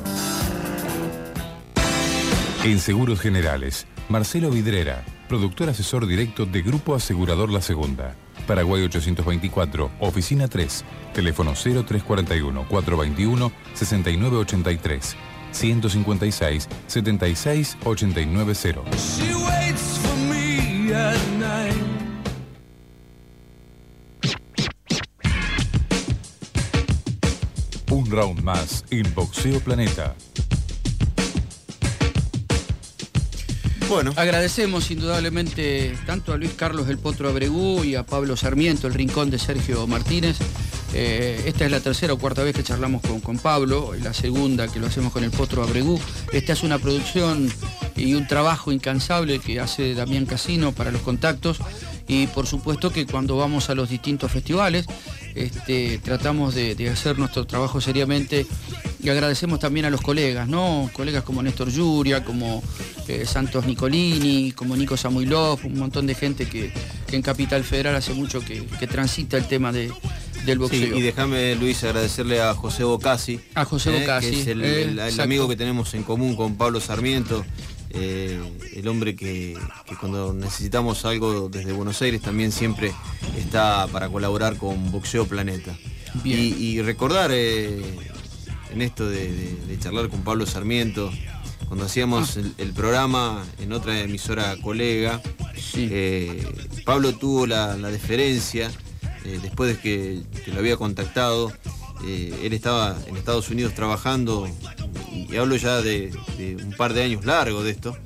En Seguros Generales, Marcelo Vidrera, productor asesor directo de Grupo Asegurador La Segunda. Paraguay 824, Oficina 3, teléfono 0341-421-6983, 156-76-890. Un round más en Boxeo Planeta. Bueno, agradecemos indudablemente tanto a Luis Carlos El Potro Abregú y a Pablo Sarmiento, el rincón de Sergio Martínez. Esta es la tercera o cuarta vez que charlamos con Pablo, la segunda que lo hacemos con El Potro Abregú. Esta es una producción y un trabajo incansable que hace Damián Casino para los contactos, y por supuesto que cuando vamos a los distintos festivales tratamos de hacer nuestro trabajo seriamente, y agradecemos también a los colegas, ¿no? Colegas como Néstor Yuria, como Santos Nicolini, como Nico Samuilov, un montón de gente que en Capital Federal hace mucho que transita el tema del boxeo. Sí, y déjame, Luis, agradecerle a José Bocasi. A José Bocasi. Que es el amigo que tenemos en común con Pablo Sarmiento. El hombre que cuando necesitamos algo desde Buenos Aires también siempre está para colaborar con Boxeo Planeta. Y recordar en esto de charlar con Pablo Sarmiento, cuando hacíamos el programa en otra emisora colega, sí. Pablo tuvo la deferencia, después de que lo había contactado, él estaba en Estados Unidos trabajando, y hablo ya de un par de años largo de esto,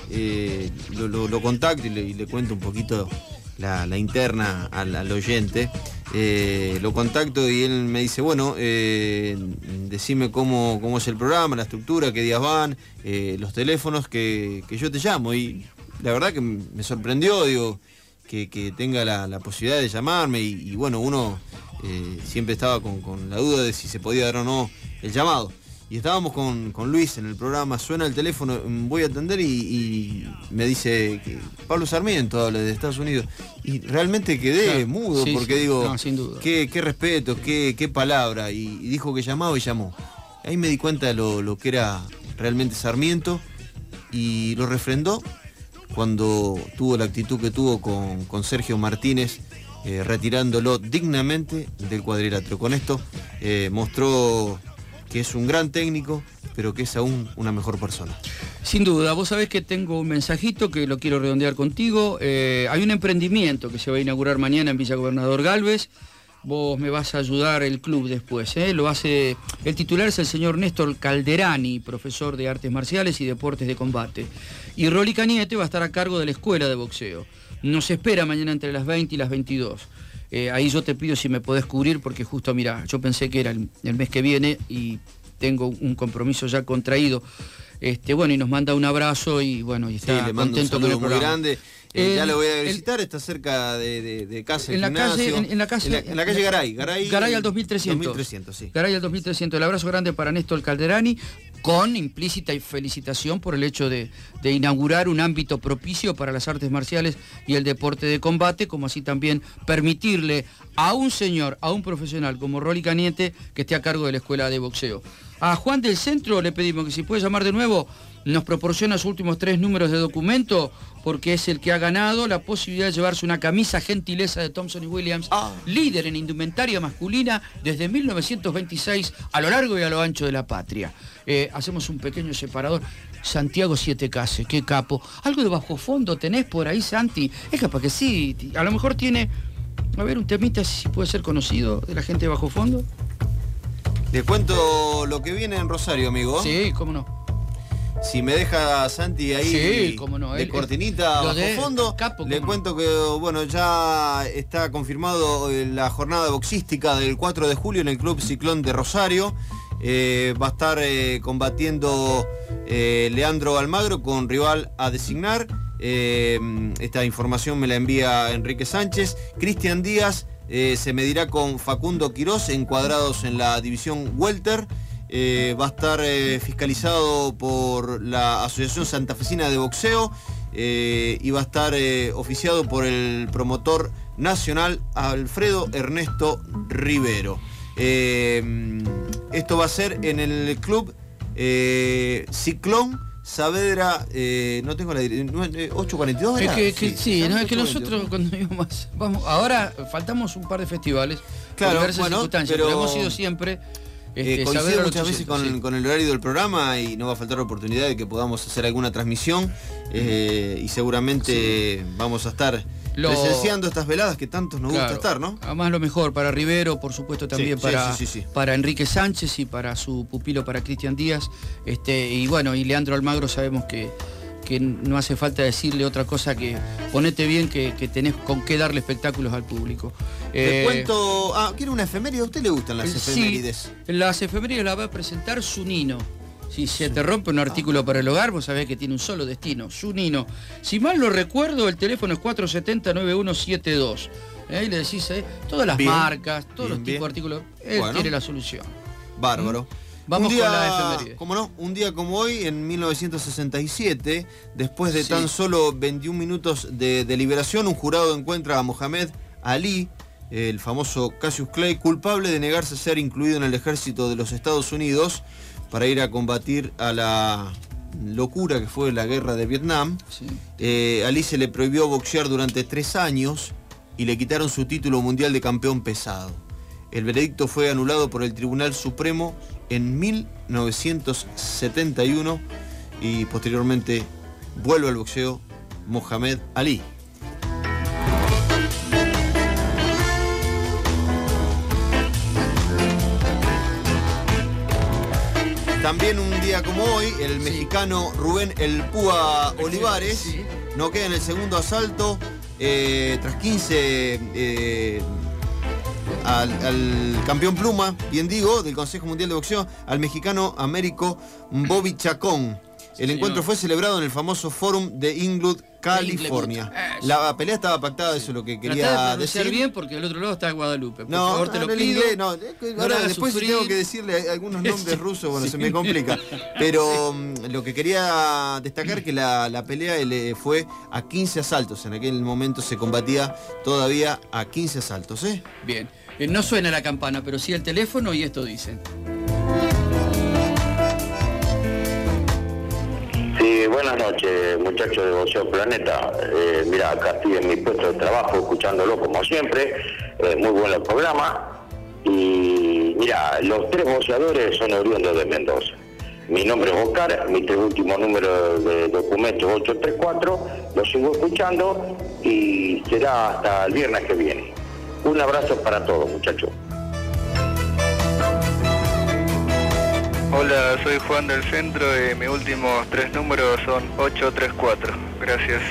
lo contacto y le cuento un poquito la interna al oyente. Lo contacto y él me dice, bueno, decime cómo es el programa, la estructura, qué días van, los teléfonos, que yo te llamo. Y la verdad que me sorprendió, digo, que tenga la posibilidad de llamarme, y bueno, uno siempre estaba con la duda de si se podía dar o no el llamado. Y estábamos con Luis en el programa, suena el teléfono, voy a atender y me dice que Pablo Sarmiento habla de Estados Unidos. Y realmente quedé mudo, sí, porque digo, no, sin duda. Qué respeto, qué palabra. Y dijo que llamaba y llamó. Ahí me di cuenta de lo que era realmente Sarmiento, y lo refrendó cuando tuvo la actitud que tuvo con Sergio Martínez, retirándolo dignamente del cuadrilátero. Con esto mostró que es un gran técnico, pero que es aún una mejor persona. Sin duda. Vos sabés que tengo un mensajito que lo quiero redondear contigo. Hay un emprendimiento que se va a inaugurar mañana en Villa Gobernador Galvez. Vos me vas a ayudar el club después, Lo hace, el titular es el señor Néstor Calderani, profesor de artes marciales y deportes de combate. Y Rolly Cañete va a estar a cargo de la escuela de boxeo. Nos espera mañana entre las 20 y las 22. Ahí yo te pido si me podés cubrir, porque justo, mira, yo pensé que era el mes que viene y tengo un compromiso ya contraído. Bueno, y nos manda un abrazo y bueno, y está le mando contento un saludo con el muy programa. grande. Ya lo voy a visitar, está cerca de casa, en la calle Garay. Garay al 2300. 2300, sí. Garay al 2300. El abrazo grande para Néstor Calderani. con implícita felicitación por el hecho de inaugurar un ámbito propicio para las artes marciales y el deporte de combate, como así también permitirle a un señor, a un profesional como Rolly Cañete, que esté a cargo de la escuela de boxeo. A Juan del Centro le pedimos que si puede llamar de nuevo, nos proporciona sus últimos 3 números de documento, porque es el que ha ganado la posibilidad de llevarse una camisa gentileza de Thompson y Williams, líder en indumentaria masculina desde 1926 a lo largo y a lo ancho de la patria. Hacemos un pequeño separador. Santiago 7Case, qué capo. ¿Algo de bajo fondo tenés por ahí, Santi? Es capaz que sí, a lo mejor tiene, a ver, un temita si puede ser conocido de la gente de bajo fondo. Les cuento lo que viene en Rosario, amigo. Sí, cómo no. Si me deja Santi ahí, sí, cómo no, de cortinita bajo fondo, capo, le cuento que bueno, ya está confirmado la jornada boxística del 4 de julio en el Club Ciclón de Rosario. Va a estar combatiendo Leandro Almagro con rival a designar. Esta información me la envía Enrique Sánchez. Cristian Díaz se medirá con Facundo Quirós, encuadrados en la división welter. Va a estar fiscalizado por la Asociación Santafesina de Boxeo y va a estar oficiado por el promotor nacional Alfredo Ernesto Rivero. Esto va a ser en el club Ciclón Saavedra, no tengo la dirección, 842 era. Es que nosotros cuando íbamos, vamos, ahora faltamos un par de festivales, claro, por diversas circunstancias, pero hemos ido siempre. Coincide muchas veces con el horario del programa y no va a faltar la oportunidad de que podamos hacer alguna transmisión y seguramente vamos a estar presenciando estas veladas que tantos nos gusta estar, ¿no? Además lo mejor para Rivero, por supuesto también para Enrique Sánchez y para su pupilo, para Cristian Díaz, y bueno, y Leandro Almagro sabemos que no hace falta decirle otra cosa que ponete bien que tenés con qué darle espectáculos al público. Te cuento, ¿quiere una efeméride? ¿A usted le gustan las efemérides? Sí, las efemérides las va a presentar Zunino. Si se te rompe un artículo para el hogar, vos sabés que tiene un solo destino, Zunino. Si mal lo recuerdo, el teléfono es 470-9172. Y le decís todas las marcas, todos los tipos de artículos, él tiene la solución. Bárbaro. Vamos con la efeméride. Como no, un día como hoy, en 1967, después de tan solo 21 minutos de deliberación, un jurado encuentra a Mohamed Ali, el famoso Cassius Clay, culpable de negarse a ser incluido en el ejército de los Estados Unidos para ir a combatir a la locura que fue la guerra de Vietnam. Ali se le prohibió boxear durante 3 años y le quitaron su título mundial de campeón pesado. El veredicto fue anulado por el Tribunal Supremo en 1971 y posteriormente vuelve al boxeo Mohamed Ali. También un día como hoy, el mexicano Rubén El Púa Olivares noquea en el segundo asalto tras 15 al campeón pluma, bien digo, del Consejo Mundial de Boxeo, al mexicano Américo Bobby Chacón. El encuentro fue celebrado en el famoso Fórum de Inglewood, California. La pelea estaba pactada, eso es lo que quería decir. Bien, porque del otro lado está Guadalupe. Por no, favor, te lo pido. Inglés, no. Ahora después si tengo que decirle algunos nombres rusos, bueno, se me complica. Pero lo que quería destacar que la pelea fue a 15 asaltos. En aquel momento se combatía todavía a 15 asaltos, Bien. No suena la campana, pero sí el teléfono y esto dicen. Sí, buenas noches, muchachos de Boxeo Planeta. Mira, acá estoy en mi puesto de trabajo escuchándolo como siempre. Muy bueno el programa. Y mira, los 3 boxeadores son oriundos de Mendoza. Mi nombre es Oscar, mi 3 últimos números de documento 834. Lo sigo escuchando y será hasta el viernes que viene. Un abrazo para todos, muchachos. Hola, soy Juan del Centro y mis últimos 3 números son 834. Gracias.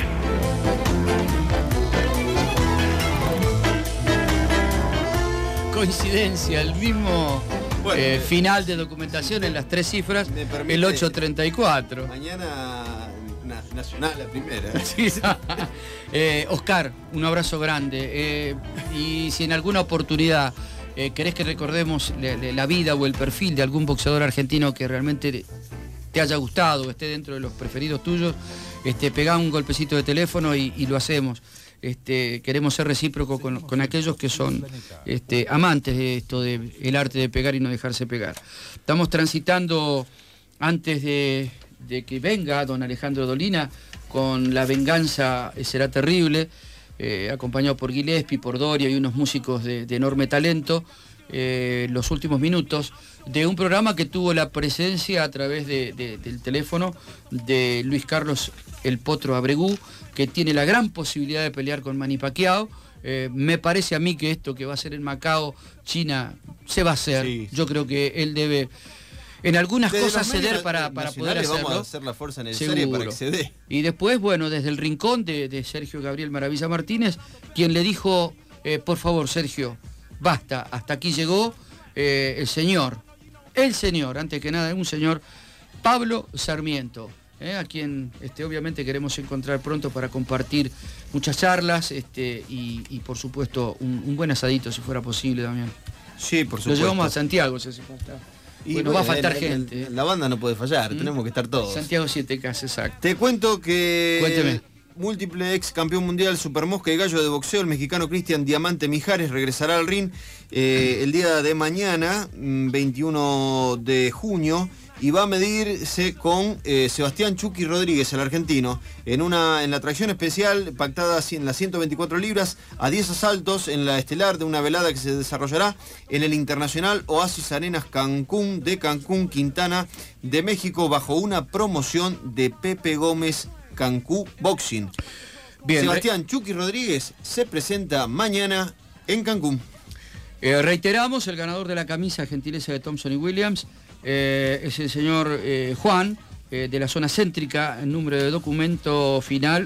Coincidencia, el mismo final de documentación en las 3 cifras, el 834. Mañana nacional la primera. Oscar, un abrazo grande. Y si en alguna oportunidad querés que recordemos la vida o el perfil de algún boxeador argentino que realmente te haya gustado, esté dentro de los preferidos tuyos, pegá un golpecito de teléfono y lo hacemos. Queremos ser recíprocos con aquellos que son amantes de esto, del arte de pegar y no dejarse pegar. Estamos transitando, antes de que venga don Alejandro Dolina, con La venganza será terrible, acompañado por Gillespie, por Doria y unos músicos de enorme talento, los últimos minutos de un programa que tuvo la presencia a través del teléfono de Luis Carlos El Potro Abregú, que tiene la gran posibilidad de pelear con Manny Pacquiao. Me parece a mí que esto que va a ser en Macao, China, se va a hacer. Sí. Yo creo que él debe en algunas cosas ceder para poder hacerlo. Vamos a hacer la fuerza necesaria para que se dé. Y después, bueno, desde el rincón de Sergio Gabriel Maravilla Martínez, quien le dijo, por favor, Sergio, basta, hasta aquí llegó el señor, antes que nada, un señor, Pablo Sarmiento, a quien obviamente queremos encontrar pronto para compartir muchas charlas y por supuesto un buen asadito si fuera posible también. Sí, por supuesto. Lo llevamos a Santiago si hace falta. Y bueno, va a faltar gente. La banda no puede fallar, tenemos que estar todos. Santiago 7K, exacto. Te cuento que Cuénteme. Múltiple ex campeón mundial Supermosca y Gallo de boxeo, el mexicano Cristian Diamante Mijares regresará al ring el día de mañana, 21 de junio, y va a medirse con Sebastián Chucky Rodríguez, el argentino, en la tracción especial pactada en las 124 libras a 10 asaltos en la estelar de una velada que se desarrollará en el Internacional Oasis Arenas Cancún de Cancún, Quintana de México, bajo una promoción de Pepe Gómez Cancún Boxing. Bien, Sebastián Chucky Rodríguez se presenta mañana en Cancún. Reiteramos, el ganador de la camisa gentileza de Thompson y Williams es el señor Juan, de la zona céntrica, el número de documento final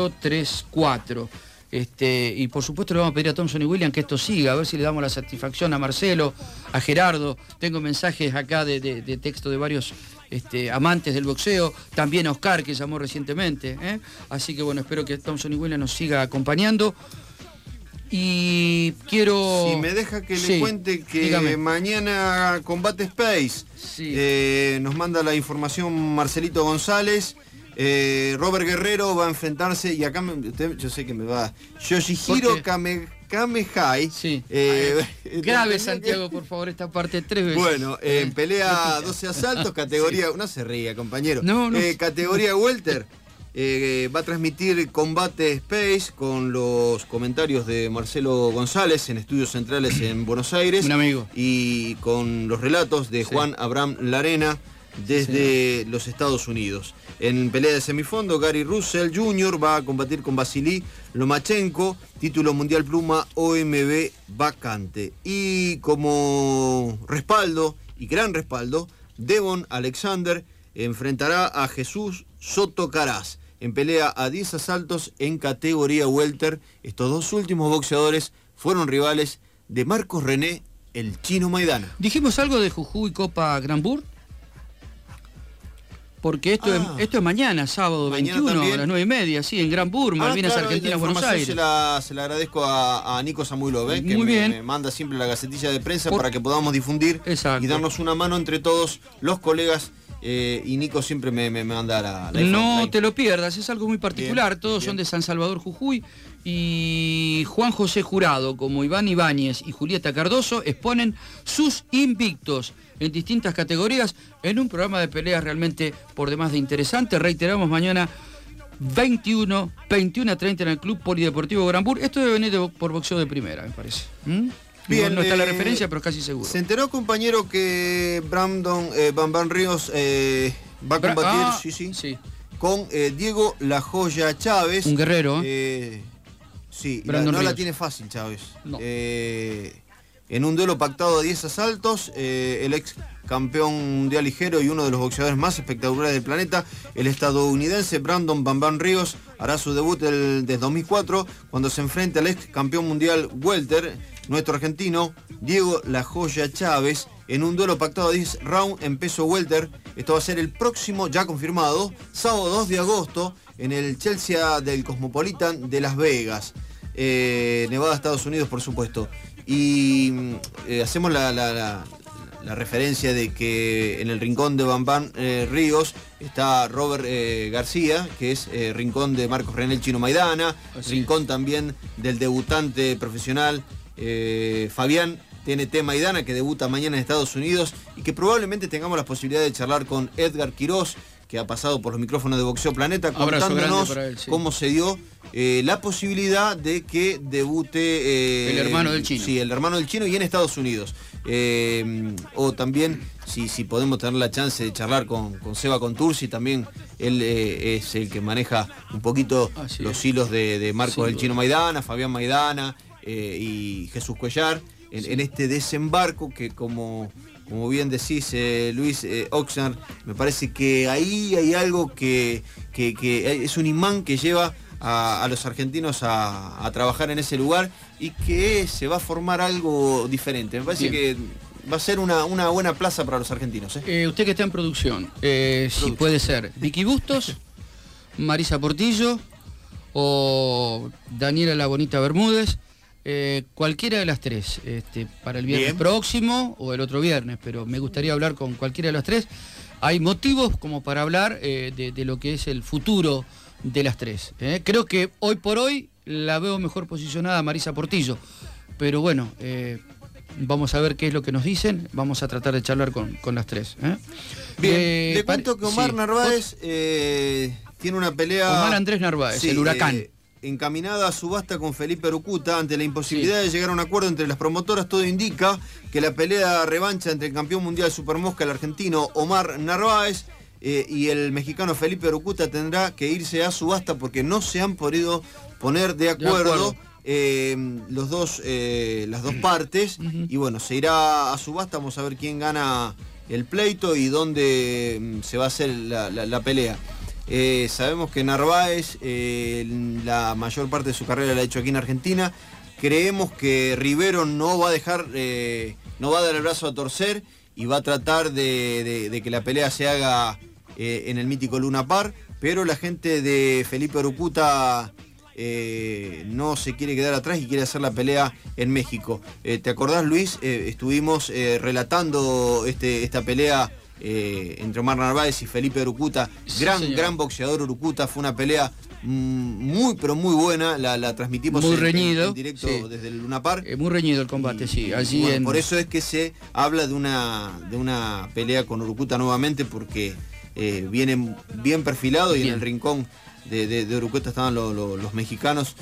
834. Y por supuesto le vamos a pedir a Thompson y Williams que esto siga, a ver si le damos la satisfacción a Marcelo, a Gerardo. Tengo mensajes acá de texto de varios amantes del boxeo, también a Oscar, que llamó recientemente, así que bueno, espero que Thompson y Williams nos siga acompañando. Y quiero... Si me deja que le cuente que dígame. Mañana Combate Space, nos manda la información Marcelito González. Robert Guerrero va a enfrentarse, y acá yo sé que me va, Yoshihiro Kamehai. Sí. Grave, Santiago, por favor, esta parte 3 veces. Bueno, pelea 12 asaltos, categoría... No se ría, compañero. No. Categoría welter. Va a transmitir Combate Space con los comentarios de Marcelo González en Estudios Centrales en Buenos Aires. Un amigo. Y con los relatos de Juan Abraham Larena desde los Estados Unidos. En pelea de semifondo, Gary Russell Jr. va a combatir con Vasily Lomachenko, título mundial pluma OMB vacante. Y como respaldo, y gran respaldo, Devon Alexander enfrentará a Jesús Soto Caraz en pelea a 10 asaltos en categoría welter. Estos dos últimos boxeadores fueron rivales de Marcos René, el Chino Maidana. ¿Dijimos algo de Jujuy Copa Granbur? Porque esto es mañana, sábado mañana 21, también. A las 9:30, sí, en Granbur, Malvinas, Argentina, Buenos Aires. Se la agradezco a Nico Samuilov, que me manda siempre la gacetilla de prensa para que podamos difundir. Exacto. Y darnos una mano entre todos los colegas. Y Nico siempre me manda la no te lo pierdas, es algo muy particular. Todos son de San Salvador, Jujuy. Y Juan José Jurado, como Iván Ibáñez y Julieta Cardoso, exponen sus invictos en distintas categorías en un programa de peleas realmente por demás de interesante. Reiteramos, mañana 21:30 en el Club Polideportivo Granbur. Esto debe venir por boxeo de primera, me parece. Bien, no está la referencia, pero casi seguro. ¿Se enteró, compañero, que Brandon Bam Ríos va a combatir sí. con Diego La Joya Chávez? Un guerrero. Sí, no la tiene fácil Chávez. No. En un duelo pactado a 10 asaltos, el ex campeón mundial ligero y uno de los boxeadores más espectaculares del planeta, el estadounidense Brandon Bam Ríos, hará su debut desde 2004 cuando se enfrenta al ex campeón mundial welter, nuestro argentino Diego La Joya Chávez, en un duelo pactado a 10 rounds en peso welter. Esto va a ser el próximo, ya confirmado, sábado 2 de agosto en el Chelsea del Cosmopolitan de Las Vegas, Nevada, Estados Unidos, por supuesto. Y hacemos la la referencia de que en el rincón de Bambán Ríos está Robert García, que es rincón de Marcos René el Chino Maidana, rincón también del debutante profesional Fabián TNT Maidana, que debuta mañana en Estados Unidos, y que probablemente tengamos la posibilidad de charlar con Edgar Quirós, que ha pasado por los micrófonos de Boxeo Planeta, contándonos cómo se dio la posibilidad de que debute el hermano del Chino. Sí, el hermano del Chino, y en Estados Unidos. O también, si podemos tener la chance de charlar con Seba Contursi, también él es el que maneja un poquito los hilos de Marcos del Chino Maidana, Fabián Maidana y Jesús Cuellar, en este desembarco que, como bien decís, Luis Oxnard, me parece que ahí hay algo que es un imán que lleva a los argentinos a trabajar en ese lugar, y que se va a formar algo diferente. Me parece que va a ser una buena plaza para los argentinos. Usted que está en producción, si puede ser Vicky Bustos, Marisa Portillo o Daniela La Bonita Bermúdez, cualquiera de las tres, para el viernes próximo o el otro viernes, pero me gustaría hablar con cualquiera de las tres. Hay motivos como para hablar de lo que es el futuro de las tres. Creo que hoy por hoy la veo mejor posicionada Marisa Portillo, pero bueno, vamos a ver qué es lo que nos dicen. Vamos a tratar de charlar con las tres. Bien, le cuento que Omar Narváez tiene una pelea... Omar Andrés Narváez, el Huracán. Encaminada a subasta con Felipe Arucuta. Ante la imposibilidad de llegar a un acuerdo entre las promotoras, todo indica que la pelea revancha entre el campeón mundial Supermosca, el argentino Omar Narváez, y el mexicano Felipe Arucuta tendrá que irse a subasta porque no se han podido poner de acuerdo. Las dos partes, y bueno, se irá a subasta. Vamos a ver quién gana el pleito y dónde se va a hacer la pelea. Sabemos que Narváez la mayor parte de su carrera la ha hecho aquí en Argentina. Creemos que Rivero no va a dejar, no va a dar el brazo a torcer, y va a tratar de que la pelea se haga en el mítico Luna Park, pero la gente de Felipe Arucuta no se quiere quedar atrás y quiere hacer la pelea en México. ¿Te acordás, Luis? Estuvimos relatando esta pelea entre Omar Narváez y Felipe Arucuta. Gran boxeador Arucuta. Fue una pelea muy pero muy buena. La transmitimos muy reñido, en directo desde el Luna Park. Muy reñido el combate, allí bueno, por eso es que se habla de una pelea con Arucuta nuevamente, porque viene bien perfilado, y en el rincón de Arucuta estaban los mexicanos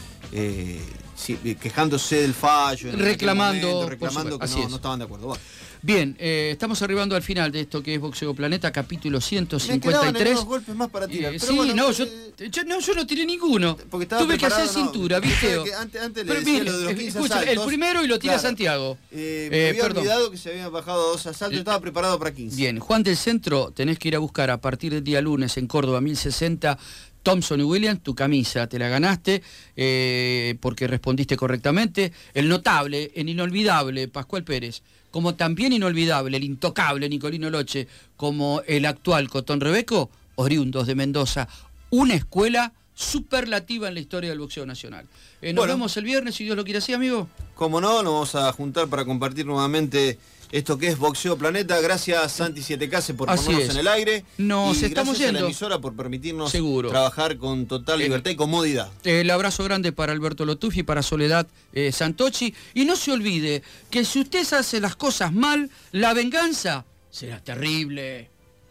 quejándose del fallo, reclamando que no estaban de acuerdo. Bueno. Bien, estamos arribando al final de esto que es Boxeo Planeta, capítulo 153. Me quedaban golpes más para tirar. Sí, bueno, yo no tiré ninguno. Tuve que hacer cintura, ¿viste? Antes le decía lo de los 15 asaltos. El primero y lo tira Santiago. Me había olvidado que se habían bajado 2 asaltos, estaba preparado para 15. Bien, Juan del Centro, tenés que ir a buscar a partir del día lunes en Córdoba 1060... Thompson y Williams, tu camisa, te la ganaste porque respondiste correctamente. El notable, el inolvidable Pascual Pérez, como también inolvidable el intocable Nicolino Loche, como el actual Cotón Rebeco, oriundos de Mendoza, una escuela superlativa en la historia del boxeo nacional. Nos vemos el viernes, si Dios lo quiere así, amigo. Como no, nos vamos a juntar para compartir nuevamente esto que es Boxeo Planeta. Gracias, Santi 7K, por ponernos en el aire. Nos estamos yendo. Gracias a la emisora por permitirnos trabajar con total libertad y comodidad. El abrazo grande para Alberto Lotuffi, para Soledad Santocchi. Y no se olvide que si usted hace las cosas mal, la venganza será terrible.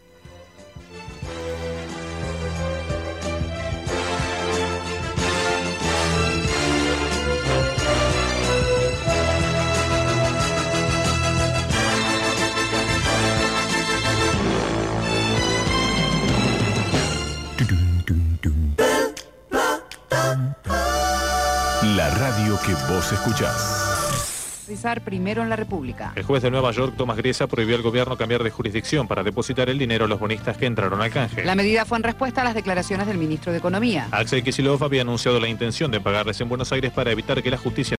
La radio que vos escuchás. Primero en la República. El juez de Nueva York, Tomás Griesa, prohibió al gobierno cambiar de jurisdicción para depositar el dinero a los bonistas que entraron al canje. La medida fue en respuesta a las declaraciones del ministro de Economía. Axel Kicillof había anunciado la intención de pagarles en Buenos Aires para evitar que la justicia